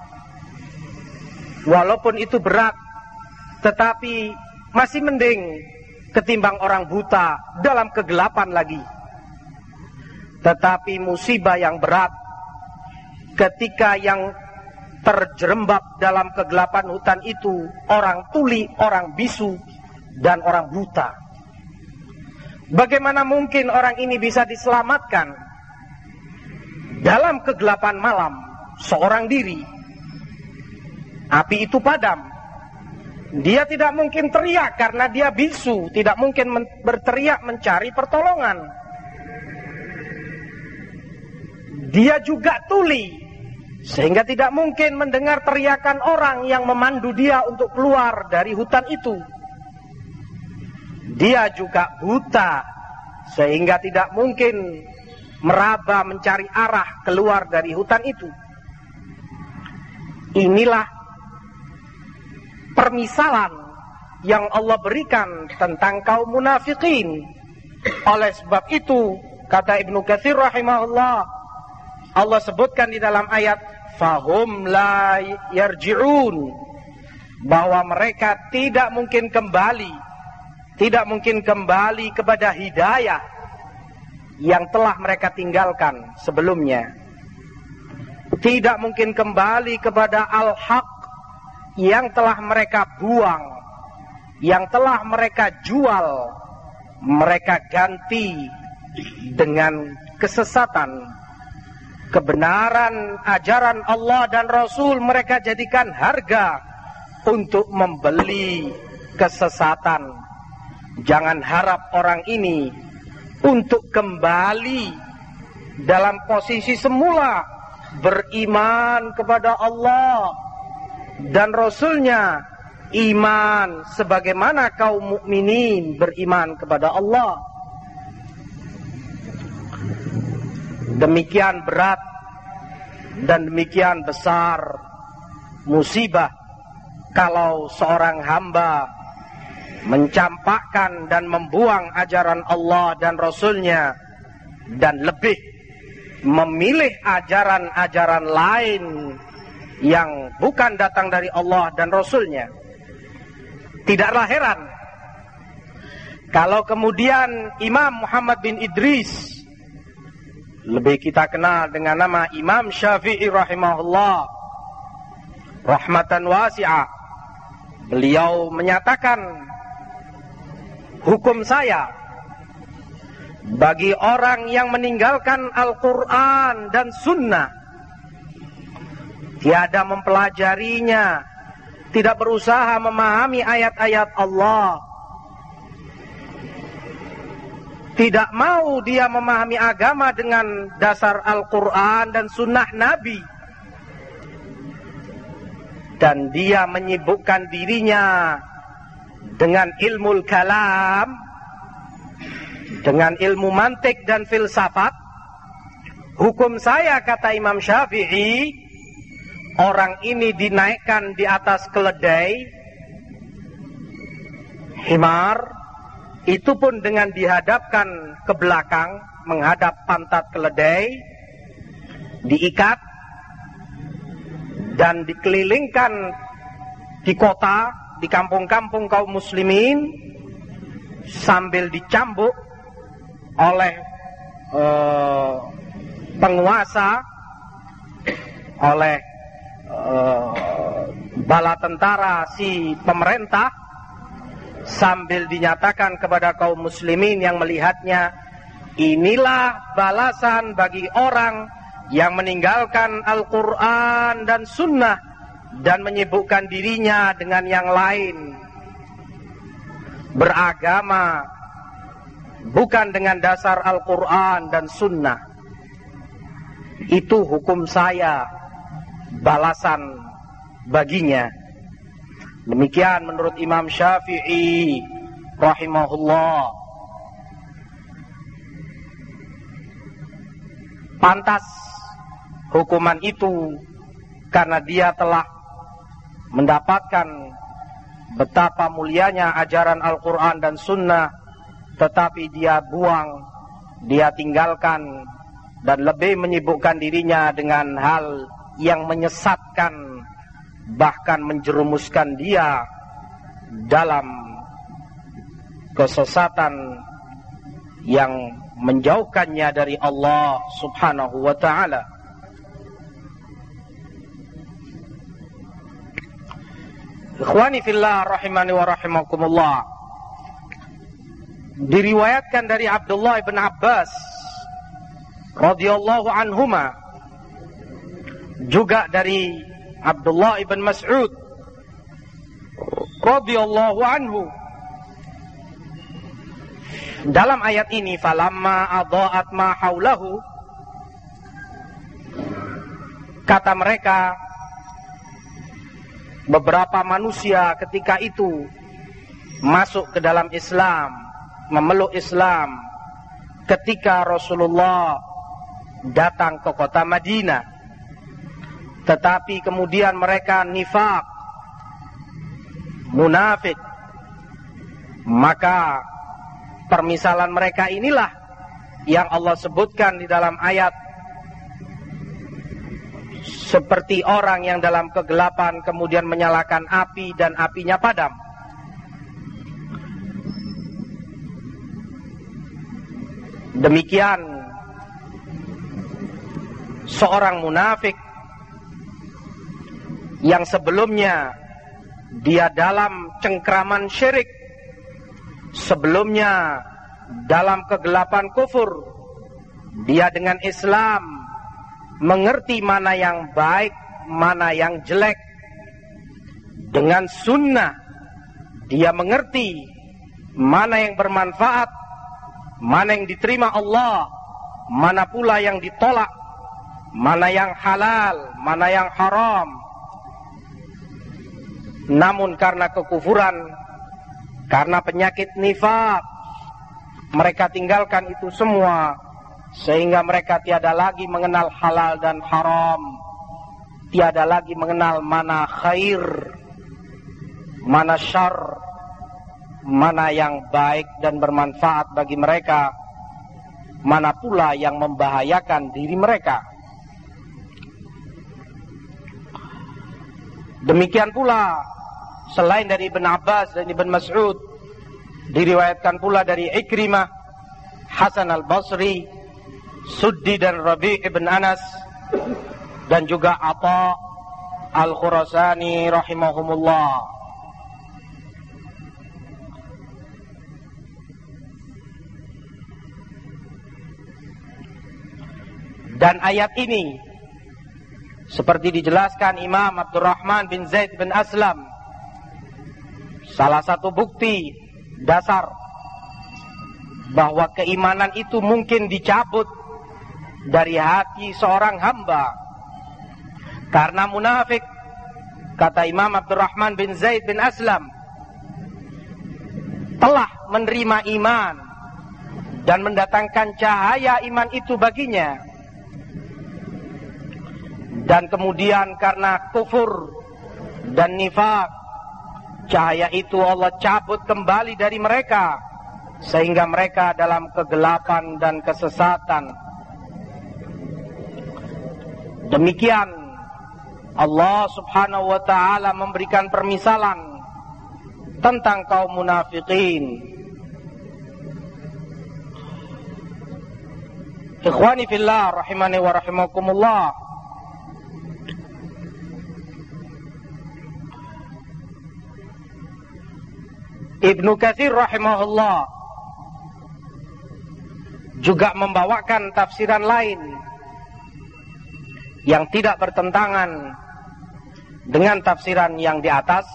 Walaupun itu berat, tetapi masih mending ketimbang orang buta dalam kegelapan lagi. Tetapi musibah yang berat ketika yang terjerembab dalam kegelapan hutan itu orang tuli, orang bisu, dan orang buta. Bagaimana mungkin orang ini bisa diselamatkan dalam kegelapan malam seorang diri? Api itu padam. Dia tidak mungkin teriak karena dia bisu, tidak mungkin men- berteriak mencari pertolongan. Dia juga tuli, sehingga tidak mungkin mendengar teriakan orang yang memandu dia untuk keluar dari hutan itu. Dia juga buta, sehingga tidak mungkin meraba mencari arah keluar dari hutan itu. Inilah permisalan yang Allah berikan tentang kaum munafikin. Oleh sebab itu, kata Ibnu Katsir rahimahullah, Allah sebutkan di dalam ayat fahum la yarji'un, bahwa mereka tidak mungkin kembali, tidak mungkin kembali kepada hidayah yang telah mereka tinggalkan sebelumnya. Tidak mungkin kembali kepada al-haq yang telah mereka buang, yang telah mereka jual, mereka ganti dengan kesesatan. Kebenaran ajaran Allah dan Rasul mereka jadikan harga untuk membeli kesesatan. Jangan harap orang ini untuk kembali dalam posisi semula, beriman kepada Allah dan Rasulnya, iman sebagaimana kaum mukminin beriman kepada Allah. Demikian berat dan demikian besar musibah kalau seorang hamba mencampakkan dan membuang ajaran Allah dan Rasulnya, dan lebih memilih ajaran-ajaran lain yang bukan datang dari Allah dan Rasulnya. Tidaklah heran kalau kemudian Imam Muhammad bin Idris, lebih kita kenal dengan nama Imam Syafi'i rahimahullah, rahmatan wasi'ah, beliau menyatakan, hukum saya bagi orang yang meninggalkan Al-Quran dan Sunnah, tiada mempelajarinya, tidak berusaha memahami ayat-ayat Allah, tidak mau dia memahami agama dengan dasar Al-Quran dan Sunnah Nabi, dan dia menyibukkan dirinya dengan ilmu kalam, dengan ilmu mantik dan filsafat, hukum saya, kata Imam Syafi'i, orang ini dinaikkan di atas keledai himar, itu pun dengan dihadapkan ke belakang, menghadap pantat keledai, diikat dan dikelilingkan di kota, di kampung-kampung kaum muslimin, sambil dicambuk oleh uh, penguasa, oleh uh, bala tentara si pemerintah, sambil dinyatakan kepada kaum muslimin yang melihatnya, inilah balasan bagi orang yang meninggalkan Al-Quran dan Sunnah dan menyibukkan dirinya dengan yang lain, beragama bukan dengan dasar Al-Quran dan Sunnah. Itu hukum saya, balasan baginya. Demikian menurut Imam Syafi'i rahimahullah. Pantas hukuman itu karena dia telah mendapatkan betapa mulianya ajaran Al-Quran dan Sunnah, tetapi dia buang, dia tinggalkan, dan lebih menyibukkan dirinya dengan hal yang menyesatkan, bahkan menjerumuskan dia dalam kesesatan yang menjauhkannya dari Allah subhanahu wa ta'ala. Ikhwani fillah rahimani wa rahimakumullah, diriwayatkan dari Abdullah bin Abbas radhiyallahu anhuma, juga dari Abdullah bin Mas'ud radhiyallahu anhu, dalam ayat ini, falamma adha'at ma haulahu, kata mereka, beberapa manusia ketika itu masuk ke dalam Islam, memeluk Islam ketika Rasulullah datang ke kota Madinah. Tetapi kemudian mereka nifaq, munafik. Maka permisalan mereka inilah yang Allah sebutkan di dalam ayat, seperti orang yang dalam kegelapan kemudian menyalakan api dan apinya padam. Demikian seorang munafik yang sebelumnya dia dalam cengkraman syirik, sebelumnya dalam kegelapan kufur, dia dengan Islam mengerti mana yang baik, mana yang jelek. Dengan sunnah dia mengerti mana yang bermanfaat, mana yang diterima Allah, mana pula yang ditolak, mana yang halal, mana yang haram. Namun karena kekufuran, karena penyakit nifaq, mereka tinggalkan itu semua, sehingga mereka tiada lagi mengenal halal dan haram, tiada lagi mengenal mana khair, mana syar, mana yang baik dan bermanfaat bagi mereka, mana pula yang membahayakan diri mereka. Demikian pula selain dari Ibn Abbas dan Ibn Mas'ud, diriwayatkan pula dari Ikrimah, Hasan al-Basri, Suddi dan Rabi' ibn Anas, dan juga Atha al-Khurasani rahimahumullah. Dan ayat ini seperti dijelaskan Imam Abdurrahman bin Zaid bin Aslam, salah satu bukti dasar bahwa keimanan itu mungkin dicabut dari hati seorang hamba karena munafik. Kata Imam Abdurrahman bin Zaid bin Aslam, telah menerima iman dan mendatangkan cahaya iman itu baginya, dan kemudian karena kufur dan nifaq, cahaya itu Allah cabut kembali dari mereka, sehingga mereka dalam kegelapan dan kesesatan. Demikian Allah subhanahu wa ta'ala memberikan permisalan tentang kaum munafikin. Ikhwani fillah rahimani wa rahimakumullah, Ibnu Katsir rahimahullah juga membawakan tafsiran lain yang tidak bertentangan dengan tafsiran yang di atas,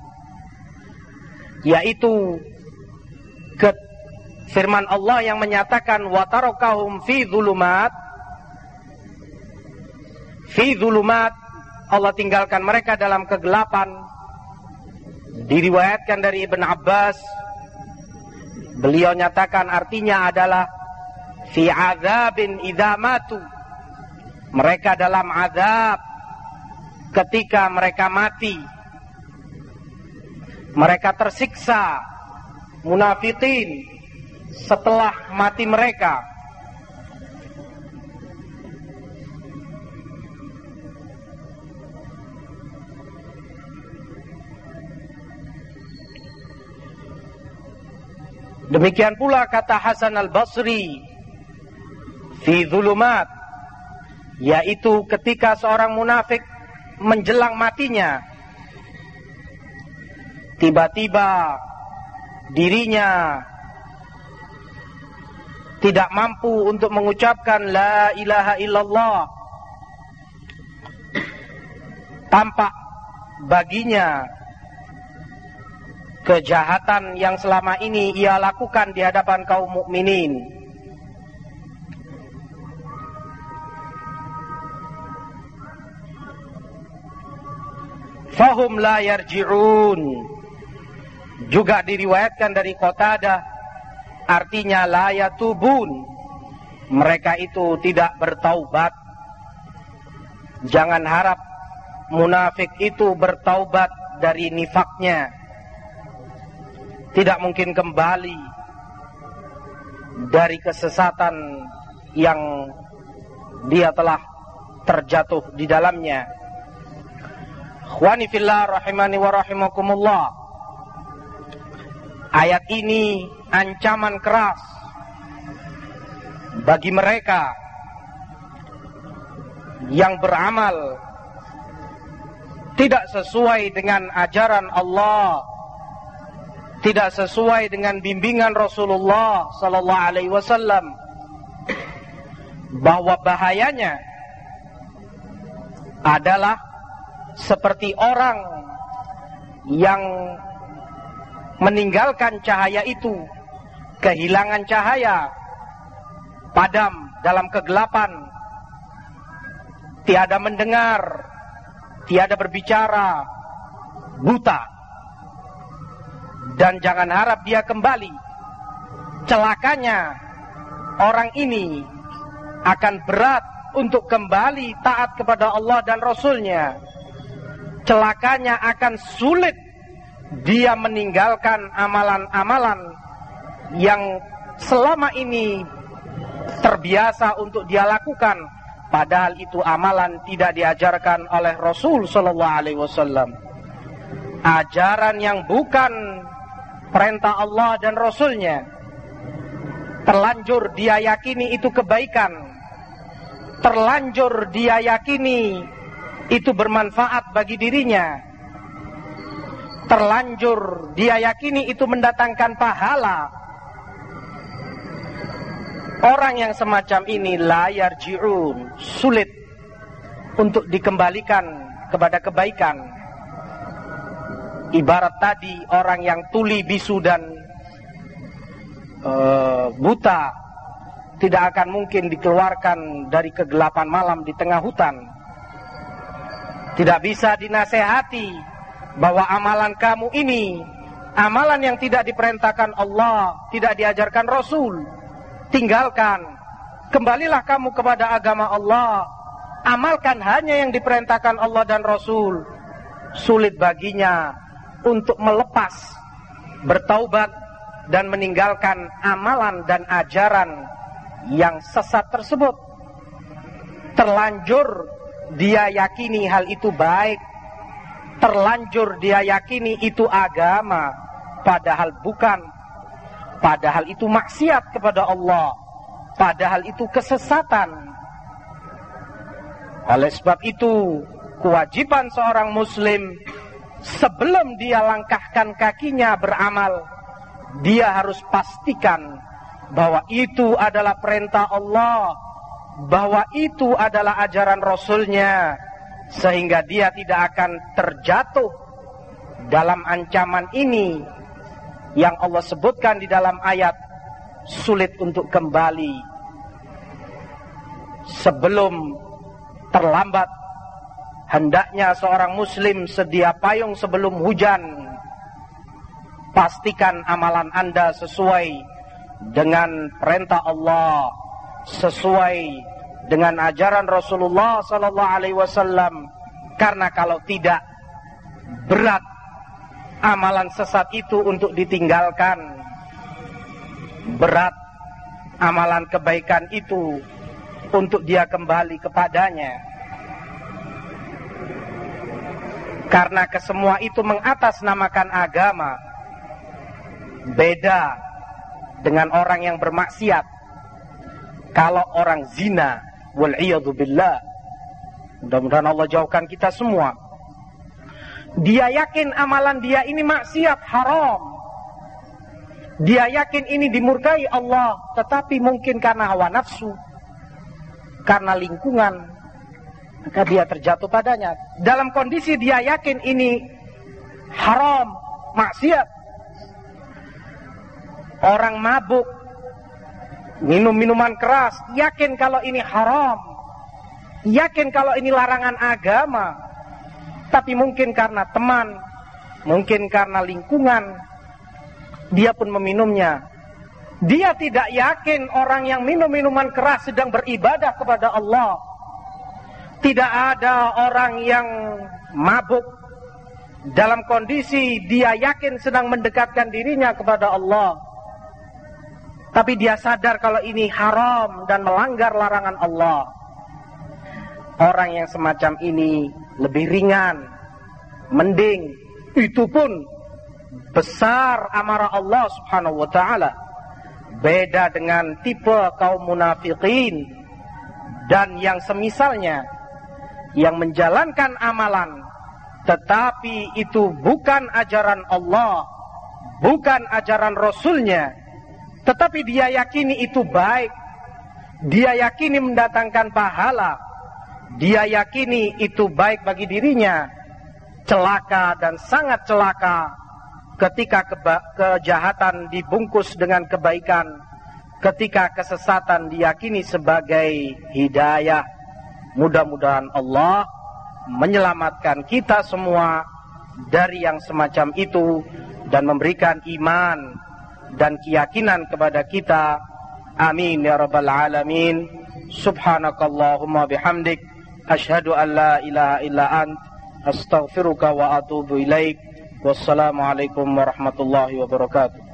yaitu ke firman Allah yang menyatakan wa tarakahum fi dzulumat. Fi dzulumat, Allah tinggalkan mereka dalam kegelapan. Diriwayatkan dari Ibn Abbas, beliau nyatakan artinya adalah fi adzabin idza matu. Mereka dalam azab ketika mereka mati. Mereka tersiksa, munafikin, setelah mati mereka. Demikian pula kata Hasan al-Basri fi dzulumat, yaitu ketika seorang munafik menjelang matinya, tiba-tiba dirinya tidak mampu untuk mengucapkan la ilaha illallah, tampak baginya kejahatan yang selama ini ia lakukan di hadapan kaum mukminin. Fahum la yarji'un. Juga diriwayatkan dari Qatadah, artinya la yatubun. Mereka itu tidak bertaubat. Jangan harap munafik itu bertaubat dari nifaknya. Tidak mungkin kembali dari kesesatan yang dia telah terjatuh di dalamnya. Ikhwani fillah rahimani wa rahimakumullah. Ayat ini ancaman keras bagi mereka yang beramal tidak sesuai dengan ajaran Allah, tidak sesuai dengan bimbingan Rasulullah sallallahu alaihi wasallam, bahwa bahayanya adalah seperti orang yang meninggalkan cahaya itu, kehilangan cahaya, padam dalam kegelapan, tiada mendengar, tiada berbicara, buta. Dan jangan harap dia kembali. Celakanya orang ini akan berat untuk kembali taat kepada Allah dan Rasulnya. Celakanya akan sulit dia meninggalkan amalan-amalan yang selama ini terbiasa untuk dia lakukan, padahal itu amalan tidak diajarkan oleh Rasul sallallahu alaihi wasallam. Ajaran yang bukan perintah Allah dan Rasulnya. Terlanjur dia yakini itu kebaikan, terlanjur dia yakini itu bermanfaat bagi dirinya, terlanjur dia yakini itu mendatangkan pahala. Orang yang semacam ini la yarji'un, sulit untuk dikembalikan kepada kebaikan. Ibarat tadi orang yang tuli, bisu dan uh, buta tidak akan mungkin dikeluarkan dari kegelapan malam di tengah hutan. Tidak bisa dinasehati bahwa amalan kamu ini amalan yang tidak diperintahkan Allah, tidak diajarkan Rasul. Tinggalkan, kembalilah kamu kepada agama Allah, amalkan hanya yang diperintahkan Allah dan Rasul. Sulit baginya untuk melepas, bertaubat, dan meninggalkan amalan dan ajaran yang sesat tersebut. Terlanjur dia yakini hal itu baik, terlanjur dia yakini itu agama, padahal bukan, padahal itu maksiat kepada Allah, padahal itu kesesatan. Oleh sebab itu, kewajiban seorang muslim sebelum dia langkahkan kakinya beramal, dia harus pastikan bahwa itu adalah perintah Allah, bahwa itu adalah ajaran Rasulnya, sehingga dia tidak akan terjatuh dalam ancaman ini yang Allah sebutkan di dalam ayat, sulit untuk kembali sebelum terlambat. Hendaknya seorang muslim sedia payung sebelum hujan. Pastikan amalan Anda sesuai dengan perintah Allah, sesuai dengan ajaran Rasulullah sallallahu alaihi wasallam. Karena kalau tidak, berat amalan sesat itu untuk ditinggalkan. Berat amalan kebaikan itu untuk dia kembali kepadanya. Karena kesemua itu mengatasnamakan agama. Beda dengan orang yang bermaksiat. Kalau orang zina, wal'iyadu billah, mudah-mudahan Allah jauhkan kita semua, dia yakin amalan dia ini maksiat, haram. Dia yakin ini dimurkai Allah, tetapi mungkin karena hawa nafsu, karena lingkungan, maka dia terjatuh padanya. Dalam kondisi dia yakin ini haram, maksiat. Orang mabuk, minum minuman keras, yakin kalau ini haram, yakin kalau ini larangan agama. Tapi mungkin karena teman, mungkin karena lingkungan, dia pun meminumnya. Dia tidak yakin orang yang minum minuman keras sedang beribadah kepada Allah. Tidak ada orang yang mabuk dalam kondisi dia yakin sedang mendekatkan dirinya kepada Allah, tapi dia sadar kalau ini haram dan melanggar larangan Allah. Orang yang semacam ini lebih ringan, mending, itu pun besar amarah Allah subhanahu wa ta'ala. Beda dengan tipe kaum munafikin dan yang semisalnya, yang menjalankan amalan tetapi itu bukan ajaran Allah, bukan ajaran Rasulnya, tetapi dia yakini itu baik, dia yakini mendatangkan pahala, dia yakini itu baik bagi dirinya. Celaka dan sangat celaka ketika keba- kejahatan dibungkus dengan kebaikan, ketika kesesatan diyakini sebagai hidayah. Mudah-mudahan Allah menyelamatkan kita semua dari yang semacam itu dan memberikan iman dan keyakinan kepada kita. Amin ya rabbal alamin. Subhanakallahumma bihamdik, asyhadu an la ilaha illa ant, astaghfiruka wa atubu ilaik. Wassalamualaikum warahmatullahi wabarakatuh.